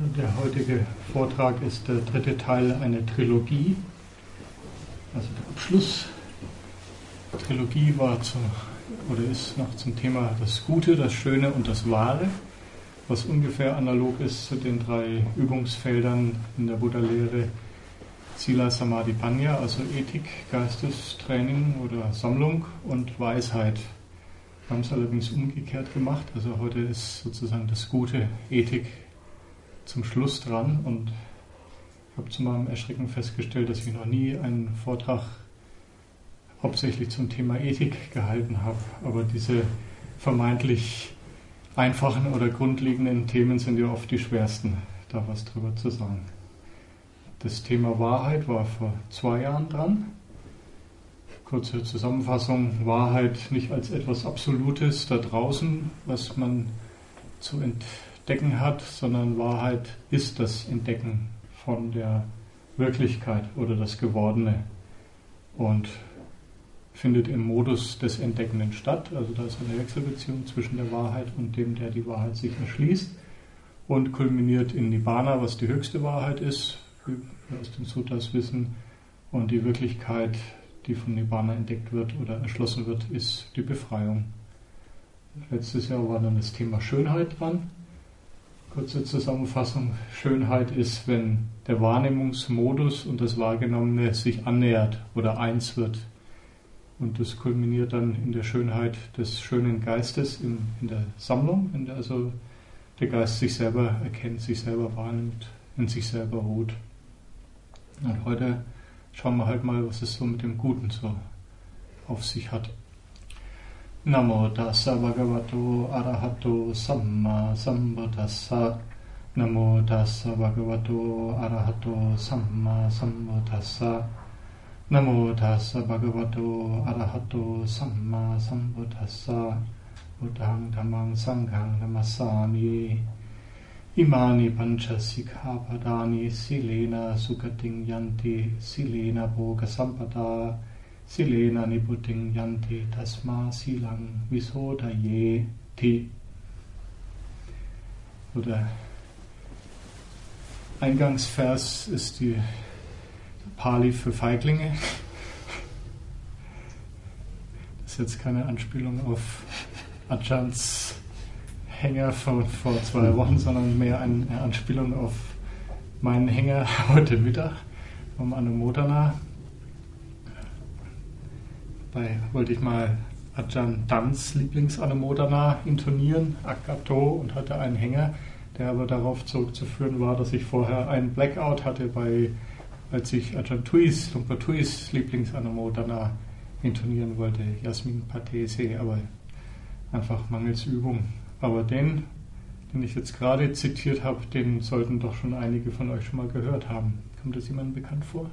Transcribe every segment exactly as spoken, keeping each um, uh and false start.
Der heutige Vortrag ist der dritte Teil einer Trilogie, also der Abschluss. Die Trilogie war zu, oder ist noch zum Thema das Gute, das Schöne und das Wahre, was ungefähr analog ist zu den drei Übungsfeldern in der Buddha-Lehre Sila, Samadhi, Panya, also Ethik, Geistestraining oder Sammlung und Weisheit. Wir haben es allerdings umgekehrt gemacht, also heute ist sozusagen das Gute, Ethik, zum Schluss dran, und ich habe zu meinem Erschrecken festgestellt, dass ich noch nie einen Vortrag hauptsächlich zum Thema Ethik gehalten habe, aber diese vermeintlich einfachen oder grundlegenden Themen sind ja oft die schwersten, da was drüber zu sagen. Das Thema Wahrheit war vor zwei Jahren dran. Kurze Zusammenfassung: Wahrheit nicht als etwas Absolutes da draußen, was man zu entdecken hat, sondern Wahrheit ist das Entdecken von der Wirklichkeit oder das Gewordene und findet im Modus des Entdeckenden statt. Also da ist eine Wechselbeziehung zwischen der Wahrheit und dem, der die Wahrheit sich erschließt, und kulminiert in Nibbana, was die höchste Wahrheit ist, wie wir aus den Sutras wissen, und die Wirklichkeit, die von Nibbana entdeckt wird oder erschlossen wird, ist die Befreiung. Letztes Jahr war dann das Thema Schönheit dran. Kurze Zusammenfassung: Schönheit ist, wenn der Wahrnehmungsmodus und das Wahrgenommene sich annähert oder eins wird. Und das kulminiert dann in der Schönheit des schönen Geistes in, in der Sammlung, in der also der Geist sich selber erkennt, sich selber wahrnimmt, in sich selber ruht. Und heute schauen wir halt mal, was es so mit dem Guten so auf sich hat. Namo tassa bhagavato arahato samma sambuddhassa. Namo tassa bhagavato arahato samma sambuddhassa. Namo tassa bhagavato arahato samma sambuddhassa. Buddhang dhammang sanghang namassami. Imani pancha sikkhapadani silena sukating yanti silena bhoga sampada silena nibuting yanti tasma silang visodaye ti. Oder Eingangsvers ist die Pali für Feiglinge. Das ist jetzt keine Anspielung auf Ajahns Hänger von vor zwei Wochen, sondern mehr eine Anspielung auf meinen Hänger heute Mittag vom Anumodana. Dabei wollte ich mal Ajahn Dans Lieblingsanumodana intonieren, Akato, und hatte einen Hänger, der aber darauf zurückzuführen war, dass ich vorher einen Blackout hatte, bei, als ich Ajahn Tuis, Lumpur Tuis Lieblingsanumodana intonieren wollte, Yasmin Patese, aber einfach mangels Übung. Aber den, den ich jetzt gerade zitiert habe, den sollten doch schon einige von euch schon mal gehört haben. Kommt das jemandem bekannt vor?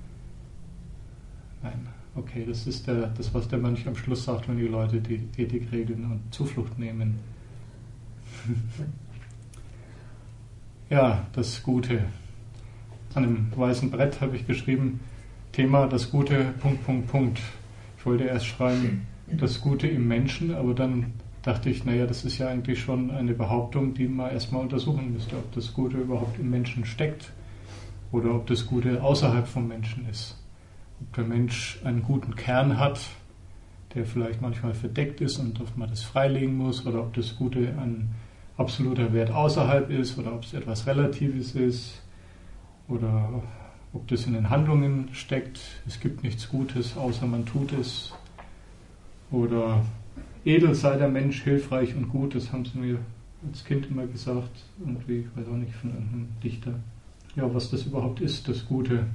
Nein. Okay, das ist der, das, was der Mönch am Schluss sagt, wenn die Leute die Ethik regeln und Zuflucht nehmen. Ja, das Gute. An einem weißen Brett habe ich geschrieben, Thema das Gute, Punkt, Punkt, Punkt. Ich wollte erst schreiben, das Gute im Menschen, aber dann dachte ich, naja, das ist ja eigentlich schon eine Behauptung, die man erstmal untersuchen müsste, ob das Gute überhaupt im Menschen steckt oder ob das Gute außerhalb vom Menschen ist. Ob der Mensch einen guten Kern hat, der vielleicht manchmal verdeckt ist und ob man das freilegen muss, oder ob das Gute ein absoluter Wert außerhalb ist oder ob es etwas Relatives ist oder ob das in den Handlungen steckt. Es gibt nichts Gutes, außer man tut es. Oder edel sei der Mensch, hilfreich und gut, das haben sie mir als Kind immer gesagt, irgendwie, ich weiß auch nicht, von irgendeinem Dichter. Ja, was das überhaupt ist, das Gute.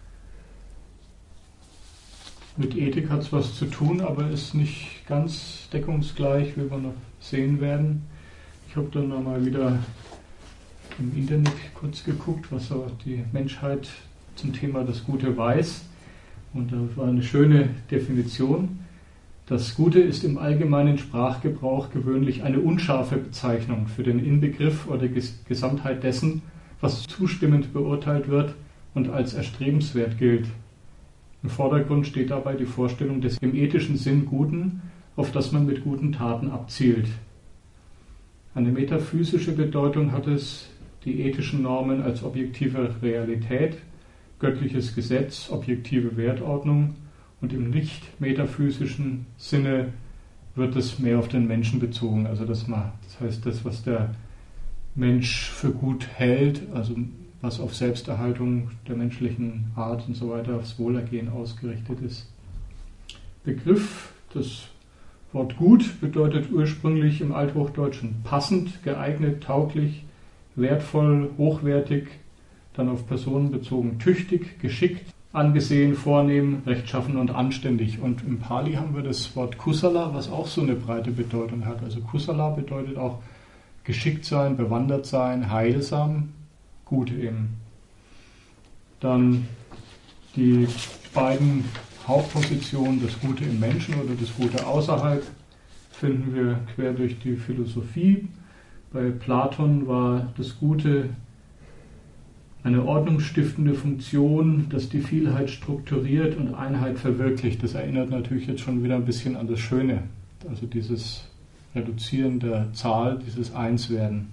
Mit Ethik hat es was zu tun, aber ist nicht ganz deckungsgleich, wie wir noch sehen werden. Ich habe dann nochmal wieder im Internet kurz geguckt, was so die Menschheit zum Thema das Gute weiß. Und da war eine schöne Definition. Das Gute ist im allgemeinen Sprachgebrauch gewöhnlich eine unscharfe Bezeichnung für den Inbegriff oder Gesamtheit dessen, was zustimmend beurteilt wird und als erstrebenswert gilt. Im Vordergrund steht dabei die Vorstellung des im ethischen Sinn Guten, auf das man mit guten Taten abzielt. Eine metaphysische Bedeutung hat es die ethischen Normen als objektive Realität, göttliches Gesetz, objektive Wertordnung, und im nicht-metaphysischen Sinne wird es mehr auf den Menschen bezogen. Also das, mal, das heißt, das, was der Mensch für gut hält, also was auf Selbsterhaltung der menschlichen Art und so weiter, aufs Wohlergehen ausgerichtet ist. Begriff, das Wort gut bedeutet ursprünglich im Althochdeutschen passend, geeignet, tauglich, wertvoll, hochwertig, dann auf Personen bezogen, tüchtig, geschickt, angesehen, vornehm, rechtschaffen und anständig. Und im Pali haben wir das Wort Kusala, was auch so eine breite Bedeutung hat. Also Kusala bedeutet auch geschickt sein, bewandert sein, heilsam, gut eben. Dann die beiden Hauptpositionen, das Gute im Menschen oder das Gute außerhalb, finden wir quer durch die Philosophie. Bei Platon war das Gute eine ordnungsstiftende Funktion, das die Vielheit strukturiert und Einheit verwirklicht. Das erinnert natürlich jetzt schon wieder ein bisschen an das Schöne, also dieses Reduzieren der Zahl, dieses Einswerden.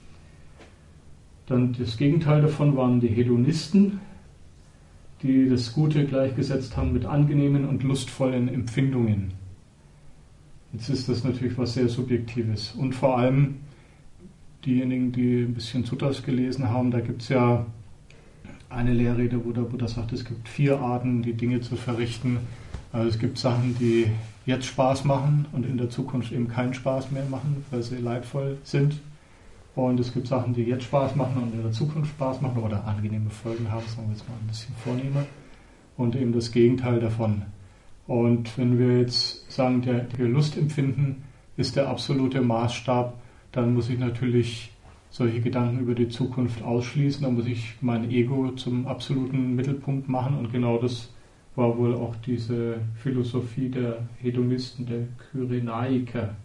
Dann das Gegenteil davon waren die Hedonisten, die das Gute gleichgesetzt haben mit angenehmen und lustvollen Empfindungen. Jetzt ist das natürlich was sehr Subjektives. Und vor allem diejenigen, die ein bisschen Suttas gelesen haben, da gibt es ja eine Lehrrede, wo der Buddha sagt, es gibt vier Arten, die Dinge zu verrichten. Also es gibt Sachen, die jetzt Spaß machen und in der Zukunft eben keinen Spaß mehr machen, weil sie leidvoll sind. Und es gibt Sachen, die jetzt Spaß machen und in der Zukunft Spaß machen oder angenehme Folgen haben, sagen wir jetzt mal ein bisschen vornehmer. Und eben das Gegenteil davon. Und wenn wir jetzt sagen, der, der Lustempfinden ist der absolute Maßstab, dann muss ich natürlich solche Gedanken über die Zukunft ausschließen. Dann muss ich mein Ego zum absoluten Mittelpunkt machen. Und genau das war wohl auch diese Philosophie der Hedonisten, der Kyrenaiker.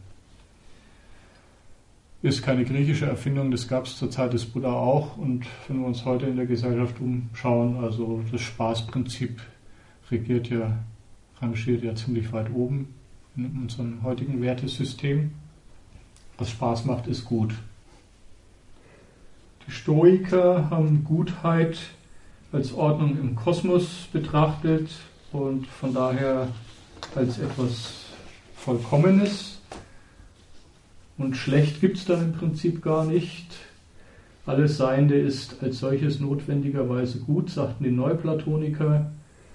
Ist keine griechische Erfindung, das gab es zur Zeit des Buddha auch. Und wenn wir uns heute in der Gesellschaft umschauen, also das Spaßprinzip regiert ja, rangiert ja ziemlich weit oben in unserem heutigen Wertesystem. Was Spaß macht, ist gut. Die Stoiker haben Gutheit als Ordnung im Kosmos betrachtet und von daher als etwas Vollkommenes. Und schlecht gibt es dann im Prinzip gar nicht. Alles Seiende ist als solches notwendigerweise gut, sagten die Neuplatoniker.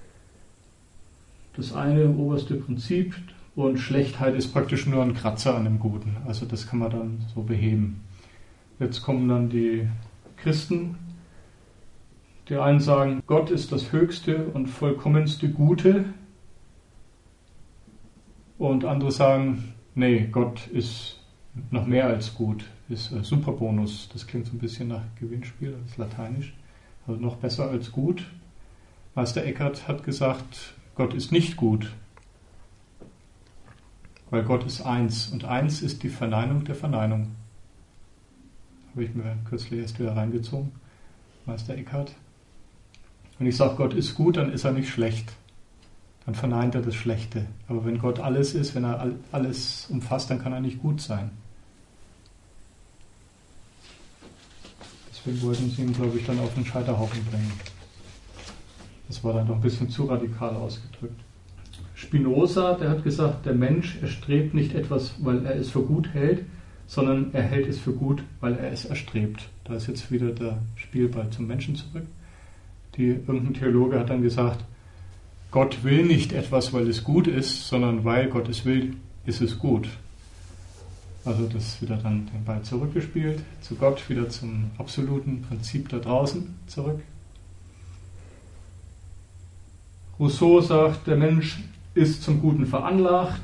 Das eine oberste Prinzip, und Schlechtheit ist praktisch nur ein Kratzer an dem Guten. Also das kann man dann so beheben. Jetzt kommen dann die Christen. Die einen sagen, Gott ist das höchste und vollkommenste Gute. Und andere sagen, nee, Gott ist noch mehr als gut, ist ein Superbonus. Das klingt so ein bisschen nach Gewinnspiel, das ist lateinisch. Also noch besser als gut. Meister Eckhart hat gesagt, Gott ist nicht gut. Weil Gott ist eins. Und eins ist die Verneinung der Verneinung. Habe ich mir kürzlich erst wieder reingezogen. Meister Eckhart. Wenn ich sage, Gott ist gut, dann ist er nicht schlecht. Dann verneint er das Schlechte. Aber wenn Gott alles ist, wenn er alles umfasst, dann kann er nicht gut sein. Deswegen wollten sie ihn, glaube ich, dann auf den Scheiterhaufen bringen. Das war dann doch ein bisschen zu radikal ausgedrückt. Spinoza, der hat gesagt, der Mensch erstrebt nicht etwas, weil er es für gut hält, sondern er hält es für gut, weil er es erstrebt. Da ist jetzt wieder der Spielball zum Menschen zurück. Die, irgendein Theologe hat dann gesagt, Gott will nicht etwas, weil es gut ist, sondern weil Gott es will, ist es gut. Also das ist wieder dann den Ball zurückgespielt, zu Gott, wieder zum absoluten Prinzip da draußen zurück. Rousseau sagt, der Mensch ist zum Guten veranlagt,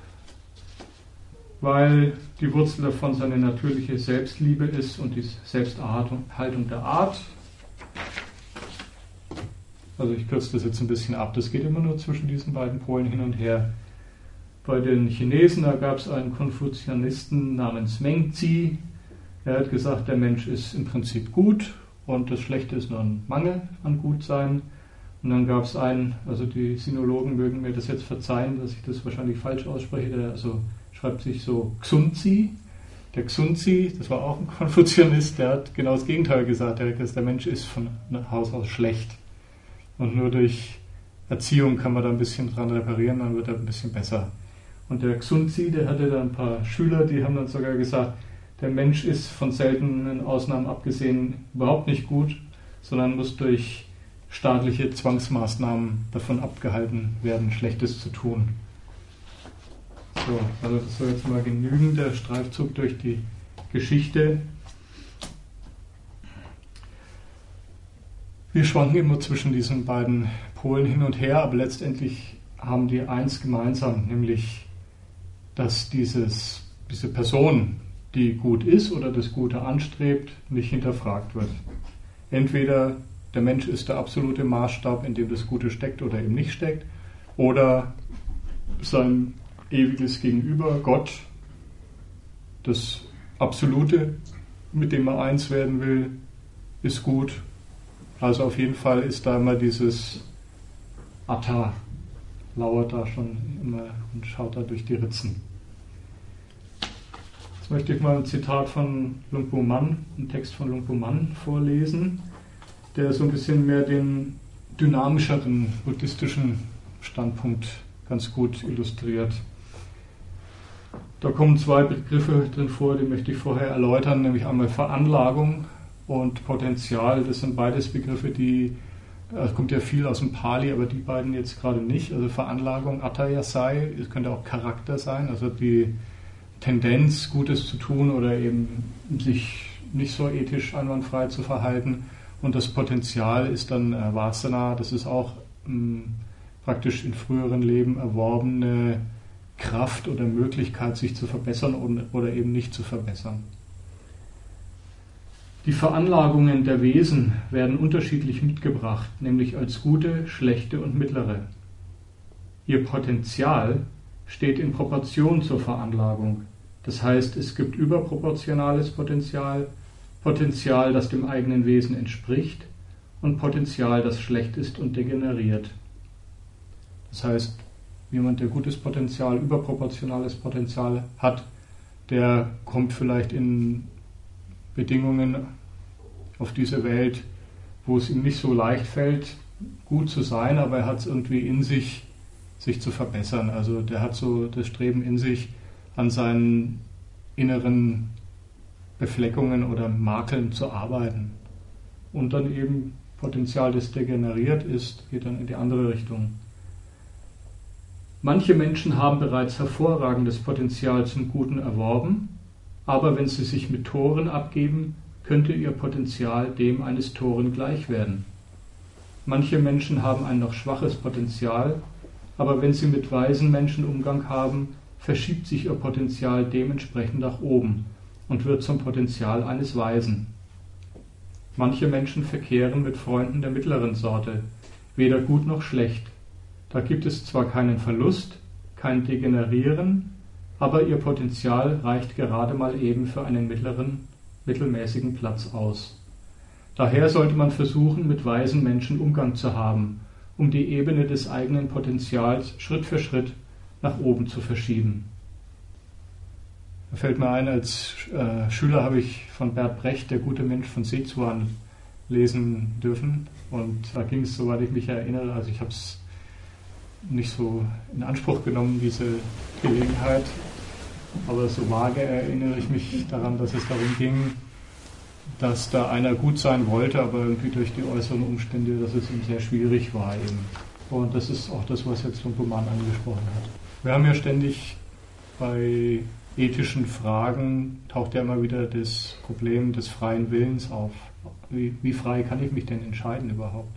weil die Wurzel davon seine natürliche Selbstliebe ist und die Selbsterhaltung der Art. Also ich kürze das jetzt ein bisschen ab, das geht immer nur zwischen diesen beiden Polen hin und her. Bei den Chinesen, da gab es einen Konfuzianisten namens Mengzi, er hat gesagt, der Mensch ist im Prinzip gut und das Schlechte ist nur ein Mangel an Gutsein. Und dann gab es einen, also die Sinologen mögen mir das jetzt verzeihen, dass ich das wahrscheinlich falsch ausspreche, der also schreibt sich so Xunzi, Der Xunzi, das war auch ein Konfuzianist, der hat genau das Gegenteil gesagt. Der hat gesagt, der Mensch ist von Haus aus schlecht. Und nur durch Erziehung kann man da ein bisschen dran reparieren, dann wird er ein bisschen besser. Und der Xunzi, der hatte da ein paar Schüler, die haben dann sogar gesagt, der Mensch ist von seltenen Ausnahmen abgesehen überhaupt nicht gut, sondern muss durch staatliche Zwangsmaßnahmen davon abgehalten werden, Schlechtes zu tun. So, also das war jetzt mal genügend der Streifzug durch die Geschichte. Wir schwanken immer zwischen diesen beiden Polen hin und her, aber letztendlich haben die eins gemeinsam, nämlich, dass dieses, diese Person, die gut ist oder das Gute anstrebt, nicht hinterfragt wird. Entweder der Mensch ist der absolute Maßstab, in dem das Gute steckt oder eben nicht steckt, oder sein ewiges Gegenüber, Gott, das Absolute, mit dem man eins werden will, ist gut. Also auf jeden Fall ist da immer dieses Atta, lauert da schon immer und schaut da durch die Ritzen. Jetzt möchte ich mal ein Zitat von Luang Pu Man, einen Text von Luang Pu Man vorlesen, der so ein bisschen mehr den dynamischeren buddhistischen Standpunkt ganz gut illustriert. Da kommen zwei Begriffe drin vor, die möchte ich vorher erläutern, nämlich einmal Veranlagung und Potenzial. Das sind beides Begriffe, die, es kommt ja viel aus dem Pali, aber die beiden jetzt gerade nicht. Also Veranlagung, Attayasai, es könnte auch Charakter sein, also die Tendenz, Gutes zu tun oder eben sich nicht so ethisch einwandfrei zu verhalten. Und das Potenzial ist dann äh, Vasana, das ist auch mh, praktisch in früheren Leben erworbene Kraft oder Möglichkeit, sich zu verbessern oder eben nicht zu verbessern. Die Veranlagungen der Wesen werden unterschiedlich mitgebracht, nämlich als gute, schlechte und mittlere. Ihr Potenzial steht in Proportion zur Veranlagung. Das heißt, es gibt überproportionales Potenzial, Potenzial, das dem eigenen Wesen entspricht, und Potenzial, das schlecht ist und degeneriert. Das heißt, jemand, der gutes Potenzial, überproportionales Potenzial hat, der kommt vielleicht in Bedingungen auf diese Welt, wo es ihm nicht so leicht fällt, gut zu sein, aber er hat es irgendwie in sich, sich zu verbessern. Also der hat so das Streben in sich, an seinen inneren Befleckungen oder Makeln zu arbeiten. Und dann eben Potenzial, das degeneriert ist, geht dann in die andere Richtung. Manche Menschen haben bereits hervorragendes Potenzial zum Guten erworben, aber wenn sie sich mit Toren abgeben, könnte ihr Potenzial dem eines Toren gleich werden. Manche Menschen haben ein noch schwaches Potenzial, aber wenn sie mit weisen Menschen Umgang haben, verschiebt sich ihr Potenzial dementsprechend nach oben und wird zum Potenzial eines Weisen. Manche Menschen verkehren mit Freunden der mittleren Sorte, weder gut noch schlecht. Da gibt es zwar keinen Verlust, kein Degenerieren, aber ihr Potenzial reicht gerade mal eben für einen mittleren, mittelmäßigen Platz aus. Daher sollte man versuchen, mit weisen Menschen Umgang zu haben, um die Ebene des eigenen Potenzials Schritt für Schritt nach oben zu verschieben. Da fällt mir ein, als äh, Schüler habe ich von Bert Brecht, Der gute Mensch von Sichuan, lesen dürfen. Und da ging es, soweit ich mich erinnere, also ich habe es nicht so in Anspruch genommen, diese Gelegenheit, aber so vage erinnere ich mich daran, dass es darum ging, dass da einer gut sein wollte, aber irgendwie durch die äußeren Umstände, dass es ihm sehr schwierig war eben. Und das ist auch das, was jetzt Luang Pu Man angesprochen hat. Wir haben ja ständig bei ethischen Fragen, taucht ja immer wieder das Problem des freien Willens auf. Wie, wie frei kann ich mich denn entscheiden überhaupt?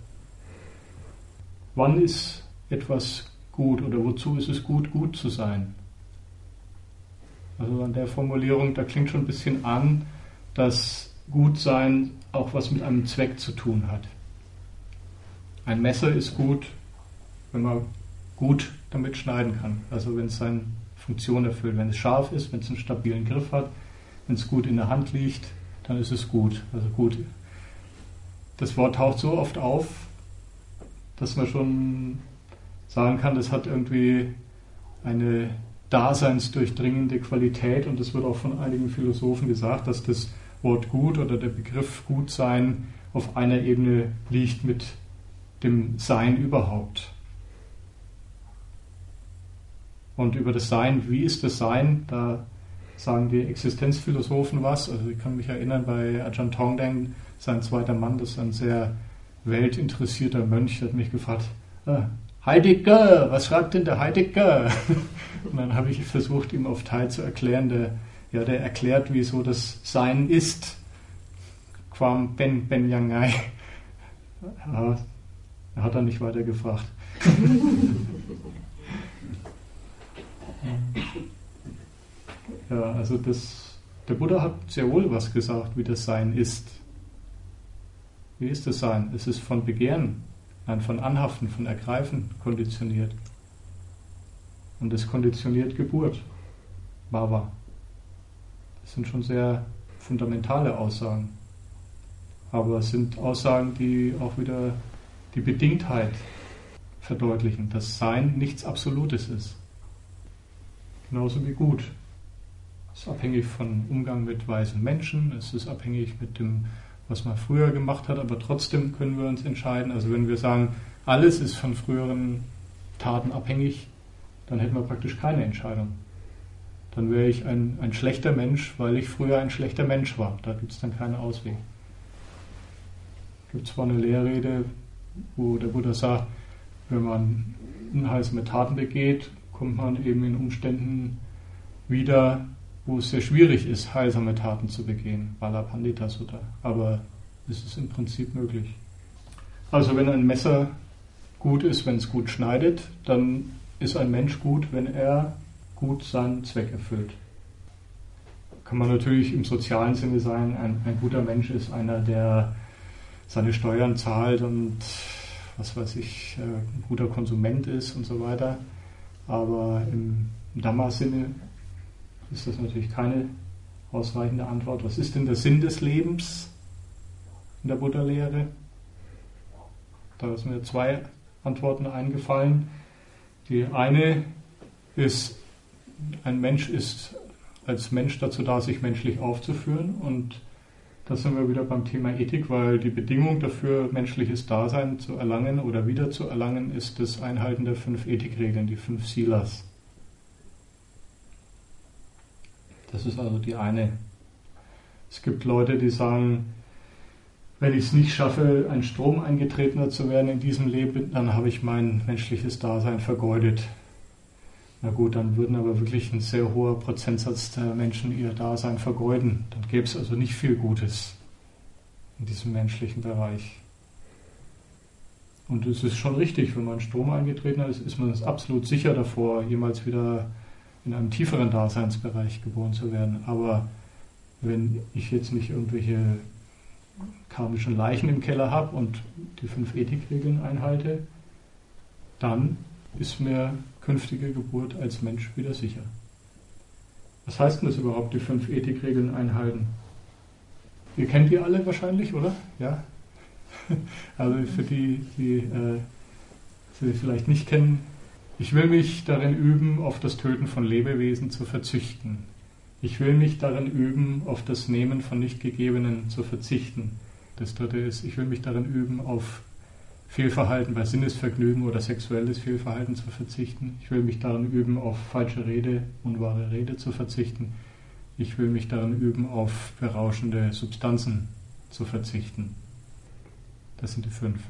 Wann ist etwas gut oder wozu ist es gut, gut zu sein? Also an der Formulierung, da klingt schon ein bisschen an, dass Gutsein auch was mit einem Zweck zu tun hat. Ein Messer ist gut, wenn man gut damit schneiden kann. Also wenn es seine Funktion erfüllt. Wenn es scharf ist, wenn es einen stabilen Griff hat, wenn es gut in der Hand liegt, dann ist es gut. Also gut. Das Wort taucht so oft auf, dass man schon sagen kann, das hat irgendwie eine daseinsdurchdringende Qualität, und das wird auch von einigen Philosophen gesagt, dass das Wort gut oder der Begriff Gutsein auf einer Ebene liegt mit dem Sein überhaupt. Und über das Sein, wie ist das Sein, da sagen die Existenzphilosophen was. Also ich kann mich erinnern, bei Ajahn Tongden, sein zweiter Mann, das ist ein sehr weltinteressierter Mönch, der hat mich gefragt, ah, Heidegger, was schreibt denn der Heidegger? Und dann habe ich versucht, ihm auf Thai zu erklären, der, ja, der erklärt, wieso das Sein ist. Quam ben ben yangai. Ja, er hat dann nicht weiter gefragt. Ja, also das, der Buddha hat sehr wohl was gesagt, wie das Sein ist. Wie ist das Sein? Es ist von Begehren, nein, von Anhaften, von Ergreifen konditioniert. Und es konditioniert Geburt, Bhava. Das sind schon sehr fundamentale Aussagen. Aber es sind Aussagen, die auch wieder die Bedingtheit verdeutlichen, dass Sein nichts Absolutes ist. Genauso wie Gut. Es ist abhängig vom Umgang mit weisen Menschen, es ist abhängig mit dem, was man früher gemacht hat, aber trotzdem können wir uns entscheiden. Also wenn wir sagen, alles ist von früheren Taten abhängig, dann hätten wir praktisch keine Entscheidung. Dann wäre ich ein, ein schlechter Mensch, weil ich früher ein schlechter Mensch war. Da gibt es dann keinen Ausweg. Es gibt zwar eine Lehrrede, wo der Buddha sagt, wenn man unheilsame Taten begeht, kommt man eben in Umständen wieder, wo es sehr schwierig ist, heilsame Taten zu begehen. Bala Pandita Sutta. Aber es ist im Prinzip möglich. Also wenn ein Messer gut ist, wenn es gut schneidet, dann ist ein Mensch gut, wenn er gut seinen Zweck erfüllt. Kann man natürlich im sozialen Sinne sagen, ein, ein guter Mensch ist einer, der seine Steuern zahlt und was weiß ich, ein guter Konsument ist und so weiter. Aber im Dhamma-Sinne ist das natürlich keine ausreichende Antwort. Was ist denn der Sinn des Lebens in der Buddha-Lehre? Da sind mir zwei Antworten eingefallen. Die eine ist, ein Mensch ist als Mensch dazu da, sich menschlich aufzuführen, und da sind wir wieder beim Thema Ethik, weil die Bedingung dafür, menschliches Dasein zu erlangen oder wieder zu erlangen, ist das Einhalten der fünf Ethikregeln, die fünf Silas. Das ist also die eine. Es gibt Leute, die sagen, wenn ich es nicht schaffe, ein Stromeingetretener zu werden in diesem Leben, dann habe ich mein menschliches Dasein vergeudet. Na gut, dann würden aber wirklich ein sehr hoher Prozentsatz der Menschen ihr Dasein vergeuden. Dann gäbe es also nicht viel Gutes in diesem menschlichen Bereich. Und es ist schon richtig, wenn man Strom eingetreten ist, ist man absolut sicher davor, jemals wieder in einem tieferen Daseinsbereich geboren zu werden. Aber wenn ich jetzt nicht irgendwelche karmischen Leichen im Keller habe und die fünf Ethikregeln einhalte, dann ist mir künftige Geburt als Mensch wieder sicher. Was heißt denn das überhaupt, die fünf Ethikregeln einhalten? Ihr kennt die alle wahrscheinlich, oder? Ja? Also für die, die äh, sie vielleicht nicht kennen, ich will mich darin üben, auf das Töten von Lebewesen zu verzichten. Ich will mich darin üben, auf das Nehmen von Nichtgegebenen zu verzichten. Das dritte ist, ich will mich darin üben, auf Fehlverhalten bei Sinnesvergnügen oder sexuelles Fehlverhalten zu verzichten. Ich will mich darin üben, auf falsche Rede, unwahre Rede zu verzichten. Ich will mich darin üben, auf berauschende Substanzen zu verzichten. Das sind die fünf.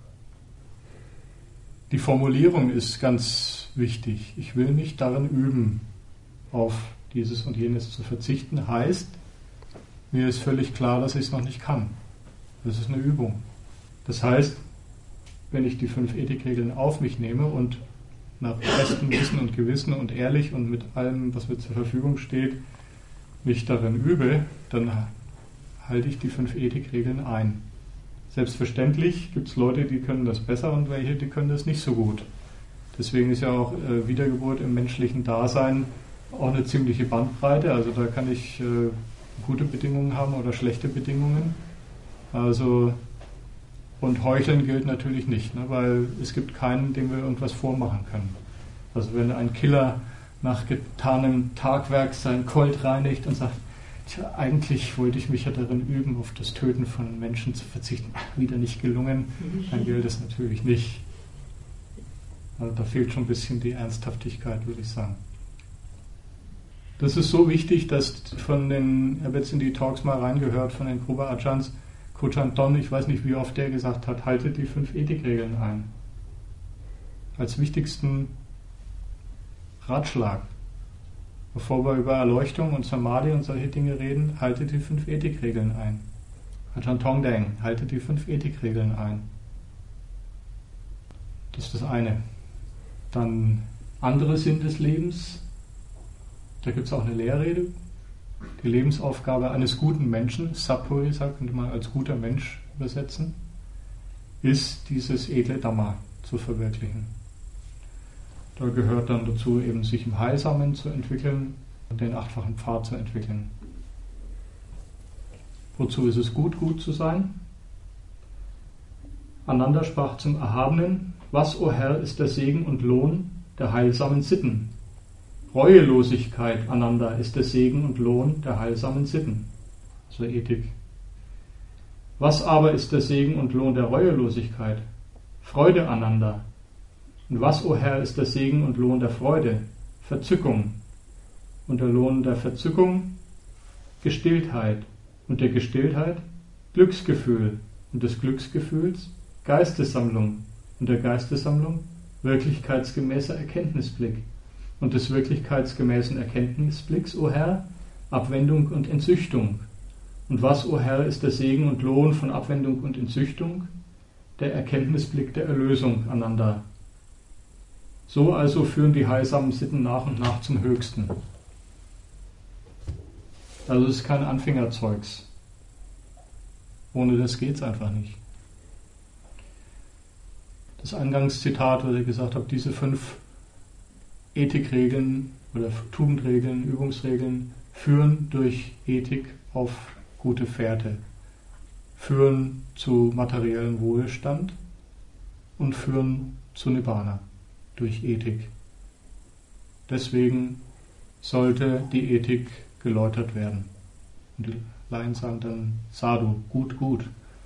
Die Formulierung ist ganz wichtig. Ich will mich darin üben, auf dieses und jenes zu verzichten, heißt, mir ist völlig klar, dass ich es noch nicht kann. Das ist eine Übung. Das heißt, wenn ich die fünf Ethikregeln auf mich nehme und nach bestem Wissen und Gewissen und ehrlich und mit allem, was mir zur Verfügung steht, mich darin übe, dann halte ich die fünf Ethikregeln ein. Selbstverständlich gibt es Leute, die können das besser und welche, die können das nicht so gut. Deswegen ist ja auch äh, Wiedergeburt im menschlichen Dasein auch eine ziemliche Bandbreite. Also da kann ich äh, gute Bedingungen haben oder schlechte Bedingungen. Also und Heucheln gilt natürlich nicht, ne, weil es gibt keinen, dem wir irgendwas vormachen können. Also wenn ein Killer nach getanem Tagwerk sein Colt reinigt und sagt, tja, eigentlich wollte ich mich ja darin üben, auf das Töten von Menschen zu verzichten. Ach, wieder nicht gelungen, dann gilt es natürlich nicht. Also da fehlt schon ein bisschen die Ernsthaftigkeit, würde ich sagen. Das ist so wichtig, dass von den, ich habe jetzt in die Talks mal reingehört, von den Kruba Ajahns, Kochan Ton, ich weiß nicht, wie oft der gesagt hat, haltet die fünf Ethikregeln ein. Als wichtigsten Ratschlag. Bevor wir über Erleuchtung und Samadhi und solche Dinge reden, haltet die fünf Ethikregeln ein. Ajahn Tongdeng, haltet die fünf Ethikregeln ein. Das ist das eine. Dann andere Sinn des Lebens. Da gibt es auch eine Lehrrede. Die Lebensaufgabe eines guten Menschen, Sappurisa könnte man als guter Mensch übersetzen, ist dieses edle Dhamma zu verwirklichen. Da gehört dann dazu, eben sich im Heilsamen zu entwickeln und den achtfachen Pfad zu entwickeln. Wozu ist es gut, gut zu sein? Ananda sprach zum Erhabenen: Was, o Herr, ist der Segen und Lohn der heilsamen Sitten? Reuelosigkeit, Ananda, ist der Segen und Lohn der heilsamen Sitten, also Ethik. Was aber ist der Segen und Lohn der Reuelosigkeit? Freude, Ananda. Und was, o Herr, ist der Segen und Lohn der Freude? Verzückung. Und der Lohn der Verzückung? Gestilltheit. Und der Gestilltheit? Glücksgefühl. Und des Glücksgefühls? Geistessammlung. Und der Geistessammlung? Wirklichkeitsgemäßer Erkenntnisblick. Und des wirklichkeitsgemäßen Erkenntnisblicks, o Herr, Abwendung und Entzüchtung. Und was, o Herr, ist der Segen und Lohn von Abwendung und Entzüchtung? Der Erkenntnisblick der Erlösung, Ananda. So also führen die heilsamen Sitten nach und nach zum Höchsten. Also es ist kein Anfängerzeugs. Ohne das geht es einfach nicht. Das Eingangszitat, was ich gesagt habe, diese fünf Ethikregeln oder Tugendregeln, Übungsregeln führen durch Ethik auf gute Fährte, führen zu materiellem Wohlstand und führen zu Nibbana durch Ethik. Deswegen sollte die Ethik geläutert werden. Und die Laien sagen dann Sadhu, gut, gut.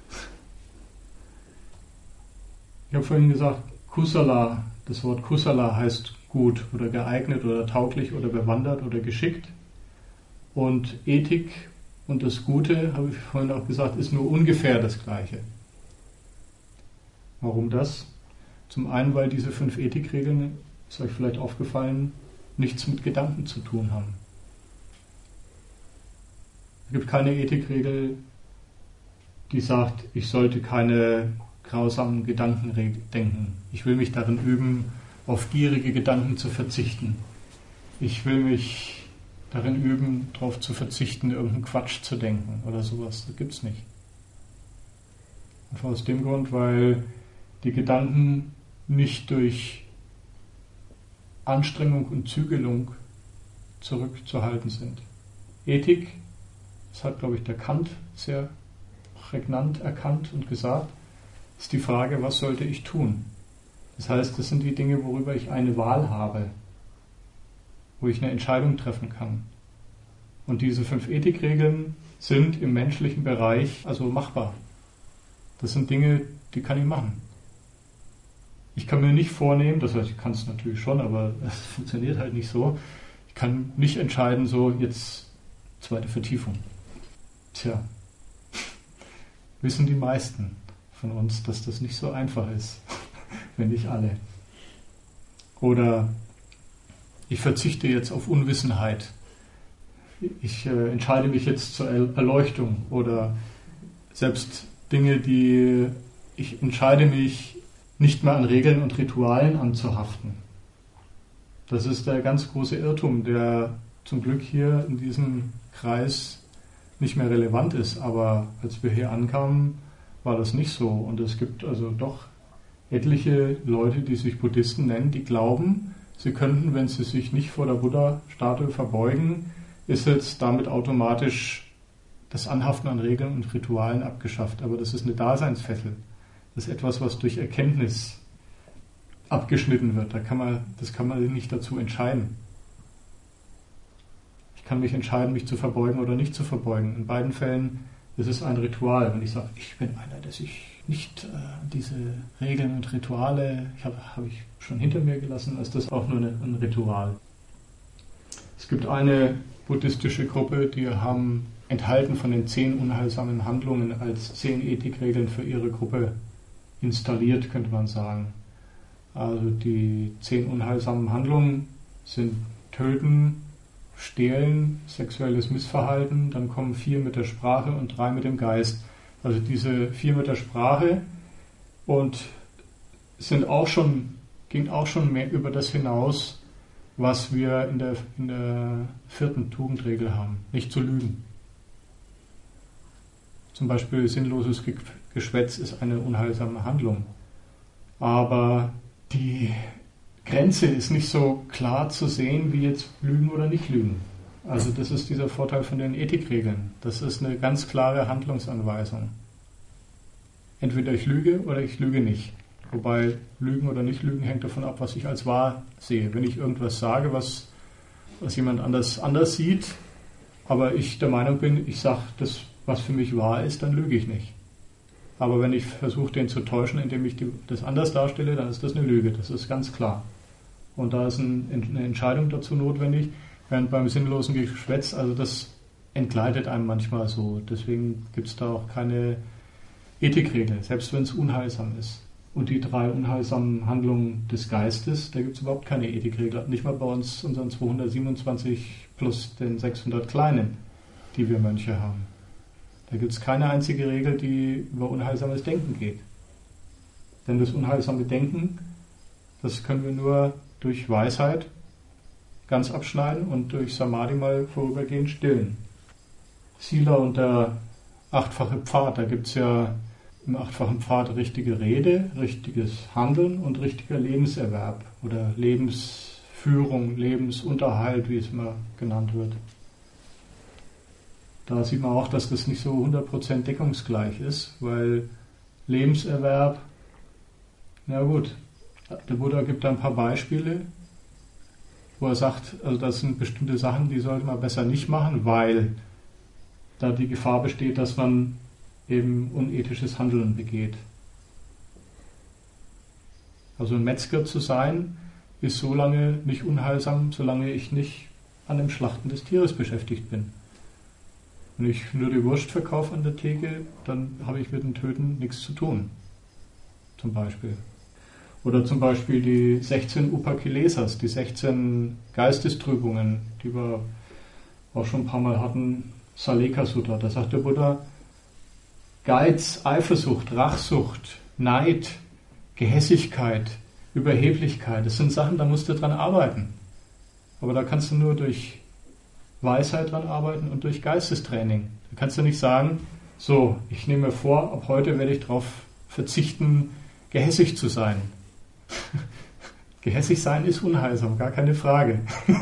Ich habe vorhin gesagt, Kusala, das Wort Kusala heißt gut oder geeignet oder tauglich oder bewandert oder geschickt. Und Ethik und das Gute, habe ich vorhin auch gesagt, ist nur ungefähr das Gleiche. Warum das? Zum einen, weil diese fünf Ethikregeln, ist euch vielleicht aufgefallen, nichts mit Gedanken zu tun haben. Es gibt keine Ethikregel, die sagt, ich sollte keine grausamen Gedanken denken. Ich will mich darin üben, auf gierige Gedanken zu verzichten. Ich will mich darin üben, darauf zu verzichten, irgendeinen Quatsch zu denken oder sowas. Das gibt es nicht. Einfach aus dem Grund, weil die Gedanken nicht durch Anstrengung und Zügelung zurückzuhalten sind. Ethik, das hat, glaube ich, der Kant sehr prägnant erkannt und gesagt, ist die Frage, was sollte ich tun? Das heißt, das sind die Dinge, worüber ich eine Wahl habe, wo ich eine Entscheidung treffen kann. Und diese fünf Ethikregeln sind im menschlichen Bereich also machbar. Das sind Dinge, die kann ich machen. Ich kann mir nicht vornehmen, das heißt, ich kann es natürlich schon, aber es funktioniert halt nicht so. Ich kann nicht entscheiden, so jetzt zweite Vertiefung. Tja, wissen die meisten von uns, dass das nicht so einfach ist, wenn nicht alle. Oder ich verzichte jetzt auf Unwissenheit. Ich äh, entscheide mich jetzt zur Erleuchtung. Oder selbst Dinge, die ich entscheide mich nicht mehr an Regeln und Ritualen anzuhaften. Das ist der ganz große Irrtum, der zum Glück hier in diesem Kreis nicht mehr relevant ist. Aber als wir hier ankamen, war das nicht so. Und es gibt also doch etliche Leute, die sich Buddhisten nennen, die glauben, sie könnten, wenn sie sich nicht vor der Buddha-Statue verbeugen, ist jetzt damit automatisch das Anhaften an Regeln und Ritualen abgeschafft. Aber das ist eine Daseinsfessel. Das ist etwas, was durch Erkenntnis abgeschnitten wird. Da kann man, das kann man nicht dazu entscheiden. kann mich entscheiden, mich zu verbeugen oder nicht zu verbeugen. In beiden Fällen ist es ein Ritual. Wenn ich sage, ich bin einer, der sich nicht äh, diese Regeln und Rituale, ich habe hab ich schon hinter mir gelassen, ist das auch nur eine, ein Ritual. Es gibt eine buddhistische Gruppe, die haben enthalten von den zehn unheilsamen Handlungen als zehn Ethikregeln für ihre Gruppe installiert, könnte man sagen. Also die zehn unheilsamen Handlungen sind Töten, Stehlen, sexuelles Missverhalten, dann kommen vier mit der Sprache und drei mit dem Geist. Also diese vier mit der Sprache und sind auch schon, ging auch schon mehr über das hinaus, was wir in der, in der vierten Tugendregel haben. Nicht zu lügen. Zum Beispiel sinnloses Geschwätz ist eine unheilsame Handlung. Aber die Grenze ist nicht so klar zu sehen, wie jetzt lügen oder nicht lügen. Also das ist dieser Vorteil von den Ethikregeln. Das ist eine ganz klare Handlungsanweisung. Entweder ich lüge oder ich lüge nicht. Wobei Lügen oder nicht Lügen hängt davon ab, was ich als wahr sehe. Wenn ich irgendwas sage, was, was jemand anders, anders sieht, aber ich der Meinung bin, ich sage das, was für mich wahr ist, dann lüge ich nicht. Aber wenn ich versuche, den zu täuschen, indem ich die, das anders darstelle, dann ist das eine Lüge. Das ist ganz klar. Und da ist ein, eine Entscheidung dazu notwendig, während beim sinnlosen Geschwätz, also das entgleitet einem manchmal so. Deswegen gibt es da auch keine Ethikregel, selbst wenn es unheilsam ist. Und die drei unheilsamen Handlungen des Geistes, da gibt es überhaupt keine Ethikregel. Nicht mal bei uns, unseren zweihundertsiebenundzwanzig plus den sechshundert Kleinen, die wir Mönche haben. Da gibt es keine einzige Regel, die über unheilsames Denken geht. Denn das unheilsame Denken, das können wir nur durch Weisheit ganz abschneiden und durch Samadhi mal vorübergehend stillen. Sila und der achtfache Pfad, da gibt es ja im achtfachen Pfad richtige Rede, richtiges Handeln und richtiger Lebenserwerb oder Lebensführung, Lebensunterhalt, wie es immer genannt wird. Da sieht man auch, dass das nicht so hundert Prozent deckungsgleich ist, weil Lebenserwerb, na gut, der Buddha gibt da ein paar Beispiele, wo er sagt, also das sind bestimmte Sachen, die sollte man besser nicht machen, weil da die Gefahr besteht, dass man eben unethisches Handeln begeht. Also ein Metzger zu sein, ist so lange nicht unheilsam, solange ich nicht an dem Schlachten des Tieres beschäftigt bin. Wenn ich nur die Wurst verkaufe an der Theke, dann habe ich mit dem Töten nichts zu tun. Zum Beispiel. Oder zum Beispiel die sechzehn Upakilesas, die sechzehn Geistestrübungen, die wir auch schon ein paar Mal hatten, Saleka Sutta. Da sagt der Buddha, Geiz, Eifersucht, Rachsucht, Neid, Gehässigkeit, Überheblichkeit, das sind Sachen, da musst du dran arbeiten. Aber da kannst du nur durch Weisheit dran arbeiten und durch Geistestraining. Da kannst du nicht sagen, so, ich nehme mir vor, ab heute werde ich darauf verzichten, gehässig zu sein. Gehässig sein ist unheilsam, gar keine Frage.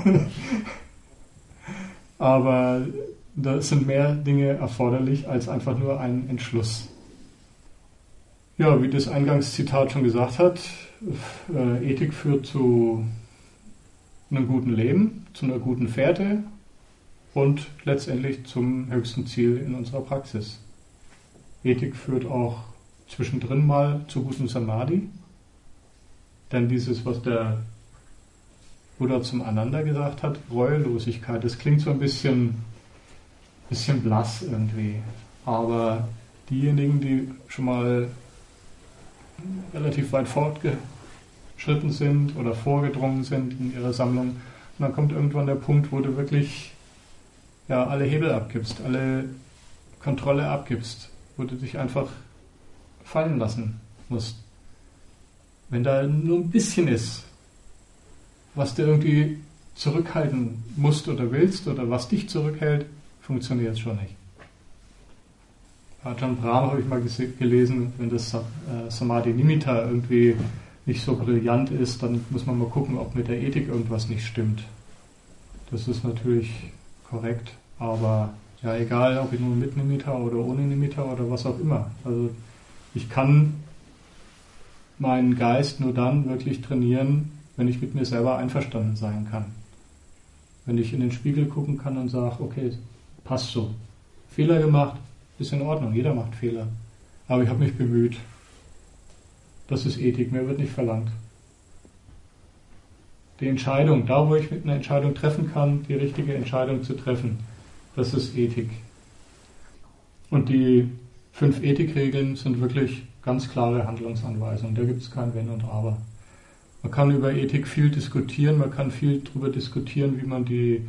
Aber da sind mehr Dinge erforderlich als einfach nur ein Entschluss. Ja, wie das Eingangszitat schon gesagt hat, äh, Ethik führt zu einem guten Leben, zu einer guten Fährte und letztendlich zum höchsten Ziel in unserer Praxis. Ethik führt auch zwischendrin mal zu gutem Samadhi, denn dieses, was der Buddha zum Ananda gesagt hat, Reuelosigkeit, das klingt so ein bisschen, bisschen blass irgendwie, aber diejenigen, die schon mal relativ weit fortgeschritten sind oder vorgedrungen sind in ihrer Sammlung, und dann kommt irgendwann der Punkt, wo du wirklich ja, alle Hebel abgibst, alle Kontrolle abgibst, wo du dich einfach fallen lassen musst. Wenn da nur ein bisschen ist, was du irgendwie zurückhalten musst oder willst oder was dich zurückhält, funktioniert es schon nicht. Ajahn Brahm habe ich mal gelesen, wenn das Samadhi Nimitta irgendwie nicht so brillant ist, dann muss man mal gucken, ob mit der Ethik irgendwas nicht stimmt. Das ist natürlich korrekt, aber ja, egal, ob ich nur mit Nimitta oder ohne Nimitta oder was auch immer. Also ich kann meinen Geist nur dann wirklich trainieren, wenn ich mit mir selber einverstanden sein kann. Wenn ich in den Spiegel gucken kann und sage, okay, passt so. Fehler gemacht, ist in Ordnung, jeder macht Fehler. Aber ich habe mich bemüht. Das ist Ethik, mehr wird nicht verlangt. Die Entscheidung, da wo ich mit einer Entscheidung treffen kann, die richtige Entscheidung zu treffen, das ist Ethik. Und die fünf Ethikregeln sind wirklich ganz klare Handlungsanweisungen. Da gibt es kein Wenn und Aber. Man kann über Ethik viel diskutieren, man kann viel darüber diskutieren, wie man die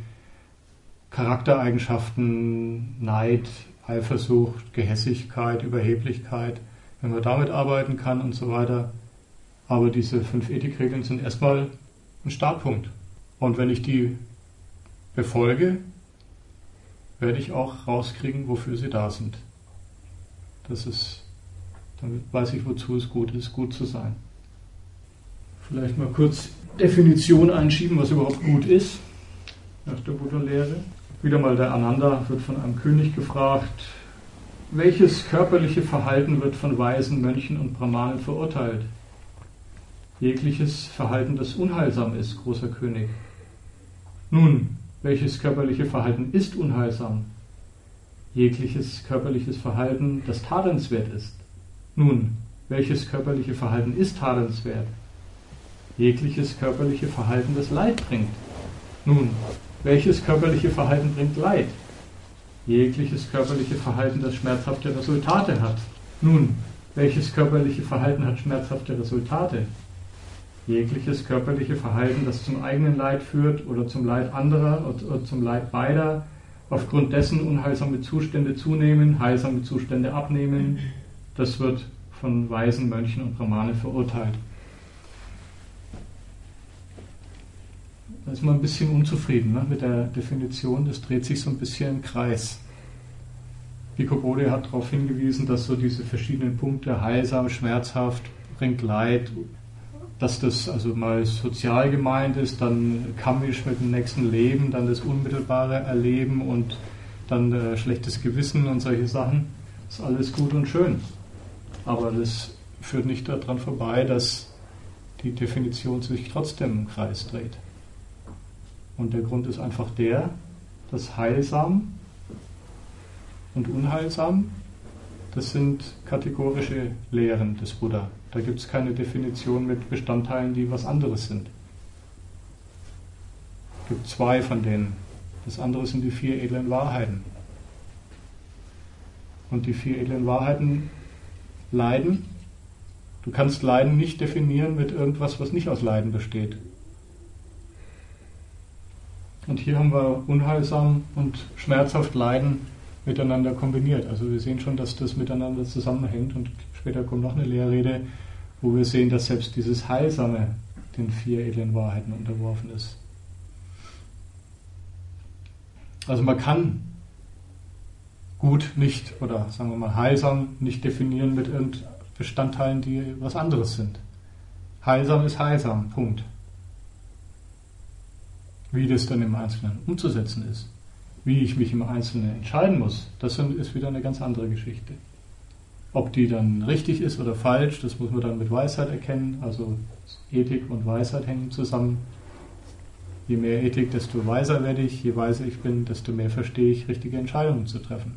Charaktereigenschaften, Neid, Eifersucht, Gehässigkeit, Überheblichkeit, wenn man damit arbeiten kann und so weiter. Aber diese fünf Ethikregeln sind erstmal ein Startpunkt. Und wenn ich die befolge, werde ich auch rauskriegen, wofür sie da sind. Das ist, dann weiß ich, wozu es gut ist, gut zu sein. Vielleicht mal kurz Definition einschieben, was überhaupt gut ist, nach der Buddha-Lehre. Wieder mal der Ananda wird von einem König gefragt, welches körperliche Verhalten wird von Weisen, Mönchen und Brahmanen verurteilt? Jegliches Verhalten, das unheilsam ist, großer König. Nun, welches körperliche Verhalten ist unheilsam? Jegliches körperliches Verhalten, das tadelswert ist. Nun, welches körperliche Verhalten ist tadelswert? Jegliches körperliche Verhalten, das Leid bringt. Nun, welches körperliche Verhalten bringt Leid? Jegliches körperliche Verhalten, das schmerzhafte Resultate hat. Nun, welches körperliche Verhalten hat schmerzhafte Resultate? Jegliches körperliche Verhalten, das zum eigenen Leid führt oder zum Leid anderer oder zum Leid beider, aufgrund dessen unheilsame Zustände zunehmen, heilsame Zustände abnehmen, das wird von Weisen, Mönchen und Brahmanen verurteilt. Da ist man ein bisschen unzufrieden, ne, mit der Definition, das dreht sich so ein bisschen im Kreis. Bhikkhu Bodhi hat darauf hingewiesen, dass so diese verschiedenen Punkte, heilsam, schmerzhaft, bringt Leid, dass das also mal sozial gemeint ist, dann karmisch mit dem nächsten Leben, dann das unmittelbare Erleben und dann äh, schlechtes Gewissen und solche Sachen. Das ist alles gut und schön. Aber das führt nicht daran vorbei, dass die Definition sich trotzdem im Kreis dreht. Und der Grund ist einfach der, dass heilsam und unheilsam, das sind kategorische Lehren des Buddha. Da gibt es keine Definition mit Bestandteilen, die was anderes sind. Es gibt zwei von denen. Das andere sind die vier edlen Wahrheiten. Und die vier edlen Wahrheiten, Leiden, du kannst Leiden nicht definieren mit irgendwas, was nicht aus Leiden besteht. Und hier haben wir unheilsam und schmerzhaft Leiden miteinander kombiniert. Also wir sehen schon, dass das miteinander zusammenhängt und später kommt noch eine Lehrrede, wo wir sehen, dass selbst dieses Heilsame den vier edlen Wahrheiten unterworfen ist. Also man kann gut nicht, oder sagen wir mal heilsam, nicht definieren mit irgendeinen Bestandteilen, die was anderes sind. Heilsam ist heilsam, Punkt. Wie das dann im Einzelnen umzusetzen ist, wie ich mich im Einzelnen entscheiden muss, das ist wieder eine ganz andere Geschichte. Ob die dann richtig ist oder falsch, das muss man dann mit Weisheit erkennen. Also Ethik und Weisheit hängen zusammen. Je mehr Ethik, desto weiser werde ich. Je weiser ich bin, desto mehr verstehe ich, richtige Entscheidungen zu treffen.